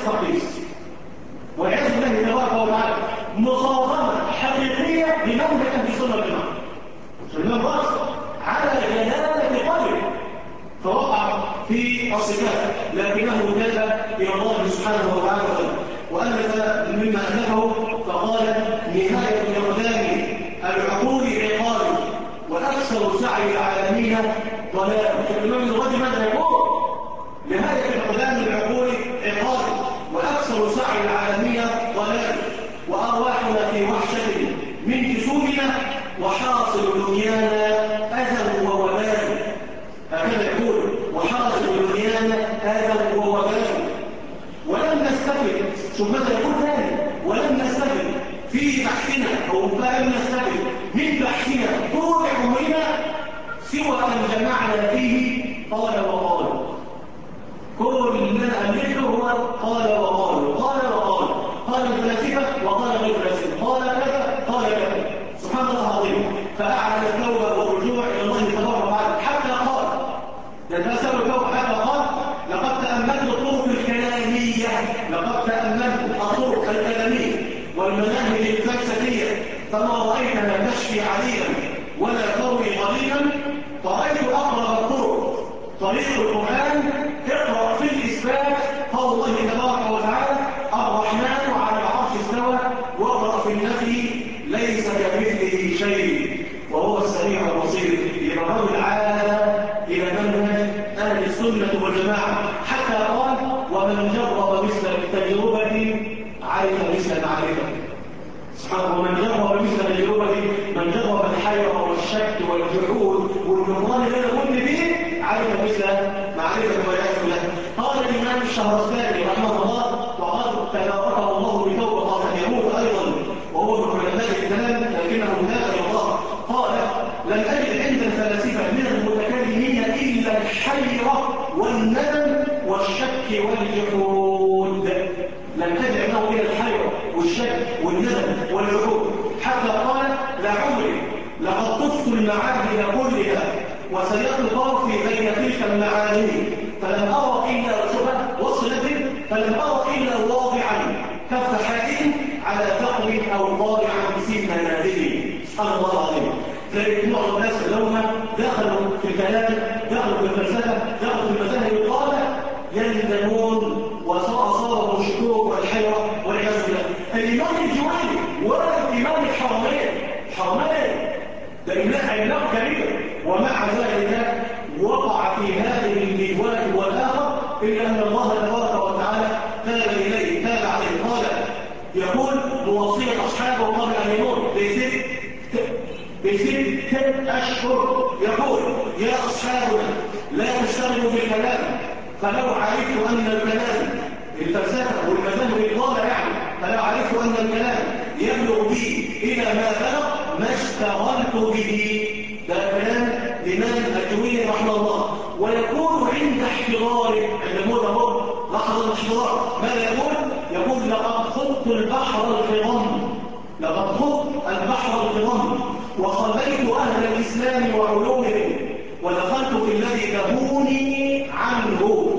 تقيس، والعياذ بالله تبارك وتعالى مصادمة حقيقية لمنهج أهل السنة والجماعة. الإمام رأس على جلالة قدره فوقع في الصفات، لكنه تاب إلى الله سبحانه وتعالى وألف مما ألفه فقال: نهاية الأقدام العقول عقال، وأكثر سعي العالمين ضلال. الإمام الغزالي ماذا يقول؟ نهاية الأقدام العقول عقال، وأكثر سعي العالمين ضلال، وأرواحنا في وحشة من جسومنا، وحاصل دنيانا أذى ووبال. هكذا يقول: وحاصل دنيانا أذى ووبال. ولم نستفد، شوف ماذا يقول ثاني: ولم نستفد في بحثنا، أو فلم نستفد من بحثنا طول عمرنا سوى أن جمعنا فيه قال وقال. كل من أملكه هو قال وقال، قال وقال، قال الفلاسفة وقال غير الفلاسفة، قال كذا قال كذا. سبحان الله العظيم. فأعلن التوبة والرجوع إلى الله تبارك وتعالى حتى قال، لأن سبب التوبة حتى قال: لقد تأملت الطرق الكلامية، لقد تأملت الطرق الكلامية والمناهج الفلسفية، فما رأيتها تشفي عليلا ولا تروي غليلا. فرأيت أقرب الطرق طريق القرآن، اقرأ في الإثبات قول الله تبارك وتعالى: الرحمن على العرش استوى، واقرأ في النفي ليس كمثله شيء وهو السميع البصير. يبقى الرجل عاد إلى منهج أهل السنة والجماعة حتى قال: ومن جرب مثل التجربة عرف مثل المعرفة. سبحانه. ومن جرب مثل التجربة، من جرب الحيرة والشك والجحود والجمران الذي كنت فيه عرف مثل معرفة والعياذ بالله. قال الإمام الشهرستاني رحمه الله، وقد تباركه الله بتوبة، قال يموت أيضا وهو من علماء الكلام لكنه تاب إلى الله، قال: لم أجد عند الفلاسفة من المتكلمين إلا الحيرة والندم والشك والجحود. لم أجد عنده إلا الحيرة والشك والندم والجحود، حتى قال: لعمري لقد طفت المعاهد كلها وسيقف في بين تلك المعاني، فلم أرى إلا شبه وصلة، فلم أرى إلا واضعا كف حائل على ثقب أو ضارعا بسيف نادل. سبحان الله العظيم. تلاقي معظم الناس اليوم دخلوا في الكلام، دخلوا في الفلسفة، دخلوا في المذاهب القادة، يندمون وصاروا الشكوك والحيرة والعياذ بالله. الإمام الجويني والإمام الحرمين ده إمام كبير، ومع ذلك وقع في هذه الديوان والآخر، إلا أن الله تبارك وتعالى تاب إليه، تاب عليه. قال يقول بوصية أصحابه قبل أن يموت بست أشهر، يقول: يا أصحابنا لا تشتغلوا بالكلام، فلو عرفت أن الكلام الفلسفة والمذاهب الضالة فلو عرفت أن الكلام يبلغ بي إلى ما بلغ ما اشتغلت به. ده كلام الإمام الجويني رحمه الله. ويكون عند احتضاره، عند موت أهو لحظة الاحتضار، ماذا يقول؟ يقول: لقد خضت البحر الخضم، لقد خضت البحر الخضم، وصليت أهل الإسلام وعلومهم، ودخلت في الذي نهوني عنه،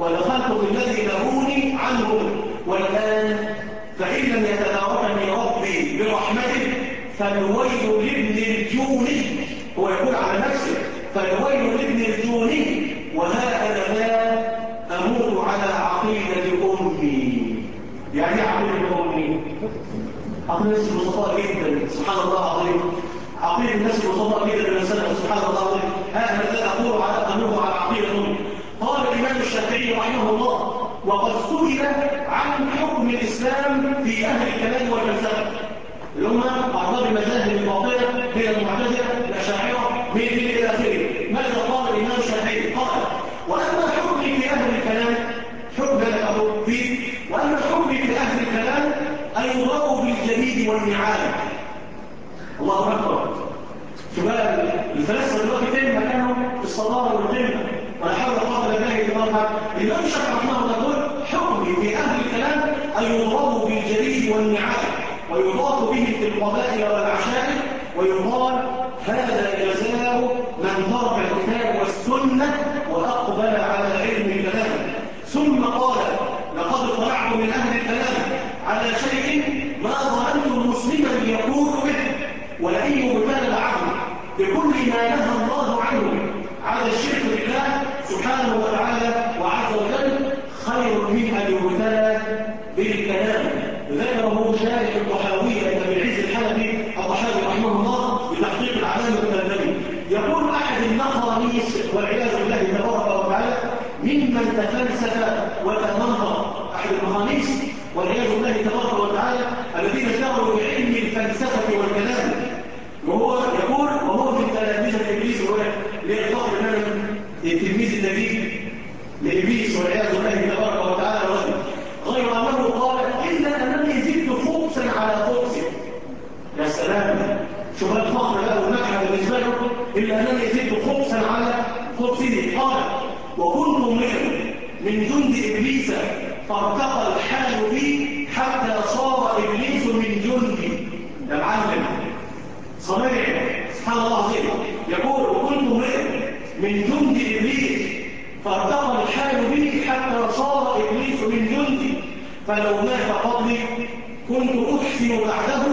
والآن فإن لم يتداركني ربي برحمته فالويل لابن الجوني. هو يقول على نفسه: فالويل لابن الجوني، وها أنا لا أموت على عقيدة أمي. يعني عقيدة أمي؟ عقيدة الناس البسطاء جدا، سبحان الله العظيم. عقيدة الناس البسطاء جدا من السلف، سبحان الله العظيم. هذا أقول على عقيدة أمي. قال الإمام الشافعي رحمه الله: وقد سئل عن حكم الإسلام في أهل الكلام والفلسفة، اللي هم أعضاء المذاهب الباطنة هي المعتزلة الأشاعرة من إلى آخره. ماذا قال الإمام الشافعي؟ قال: وأما حكمي في أهل الكلام، حكم له فيه، وأما حكمي في أهل الكلام أن يضربوا بالجديد والنعال. الله أكبر. شباب الفلاسفة دلوقتي فين مكانهم؟ في الصدارة والقمة، ولا حول ولا قوة إلا بالله تبارك. الإمام الشافعي رحمه الله يقول: حكمي في أهل الكلام أن يضربوا بالجديد والنعال، ويضاف به في القبائل والعشائر، ويقال: هذا جزاء من ترك الكتاب والسنة وأقبل على علم الكلام. ثم قال: لقد اطلعت تسمعوا من أهل الكلام على شيء ما ظننتم مسلما يقول به، ولئن يبتلى العبد بكل ما نهى الله عنه على الشرك بالله سبحانه وتعالى وعز وجل خير من أن يبتلى بالكلام. ذكره شارح الطحاوية ابن العز الحنفي الطحاوي رحمه الله بتحقيق العلامة النبوي. يقول أحد النقانيس والعياذ بالله تبارك وتعالى ممن تفلسف وتنمر، أحد النقانيس والعياذ بالله تبارك وتعالى الذين اشتغلوا بعلم الفلسفة والكلام، وهو يقول وهو من تلاميذ ابليس، ليعتقد ان انا تلميذ النبي لابليس والعياذ بالله تبارك وتعالى، غير انه قال الا انني زدت خبثا على خبث. يا سلام، شوف الفخر بقى والنجحه بالنسبه له، الا انني زدت خبثا على خبثه. قال وكنت امرئا من جند ابليس فارتقى الحال بي حتى صار ابليس من جندي. يا معلم صنيع سبحان الله العظيم. يقول وكنت امرئ من جند ابليس فارتقى الحال بي حتى صار ابليس من جندي، فلو مات قبلي كنت احسن بعده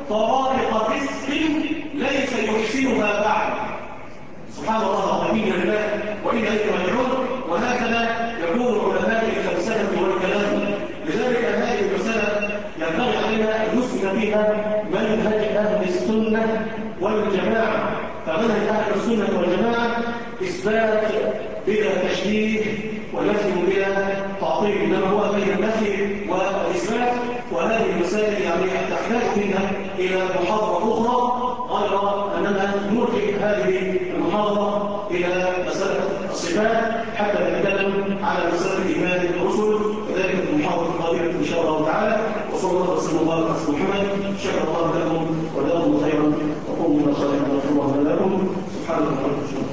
طرائق فسق ليس يحسنها بعد. سبحان الله العظيم لله وإنا إليه راجعون. وهكذا يكون علماء الفلسفة والكلام. لذلك هذه المسألة ينبغي علينا أن نسلك فيها منهج أهل السنة والجماعة. فمنهج أهل السنة والجماعة إثبات بلا تشبيه ونفي بلا تعطيل، إنما هو بين النفي والإثبات. وهذه المسائل يعني تحتاج منا إلى محاضرة أخرى، غير أننا نرجع هذه المحاضرة إلى مسألة الصفات حتى نتكلم على مسألة إيمان الرسل، وذلك في المحاضرة القادمة إن شاء الله تعالى. وصلى الله وسلم وبارك على محمد. شكر الله لكم وجزاكم خيرا، وقوموا إلى الصلاة ورحمة الله وبركاته. سبحانك اللهم وبحمدك.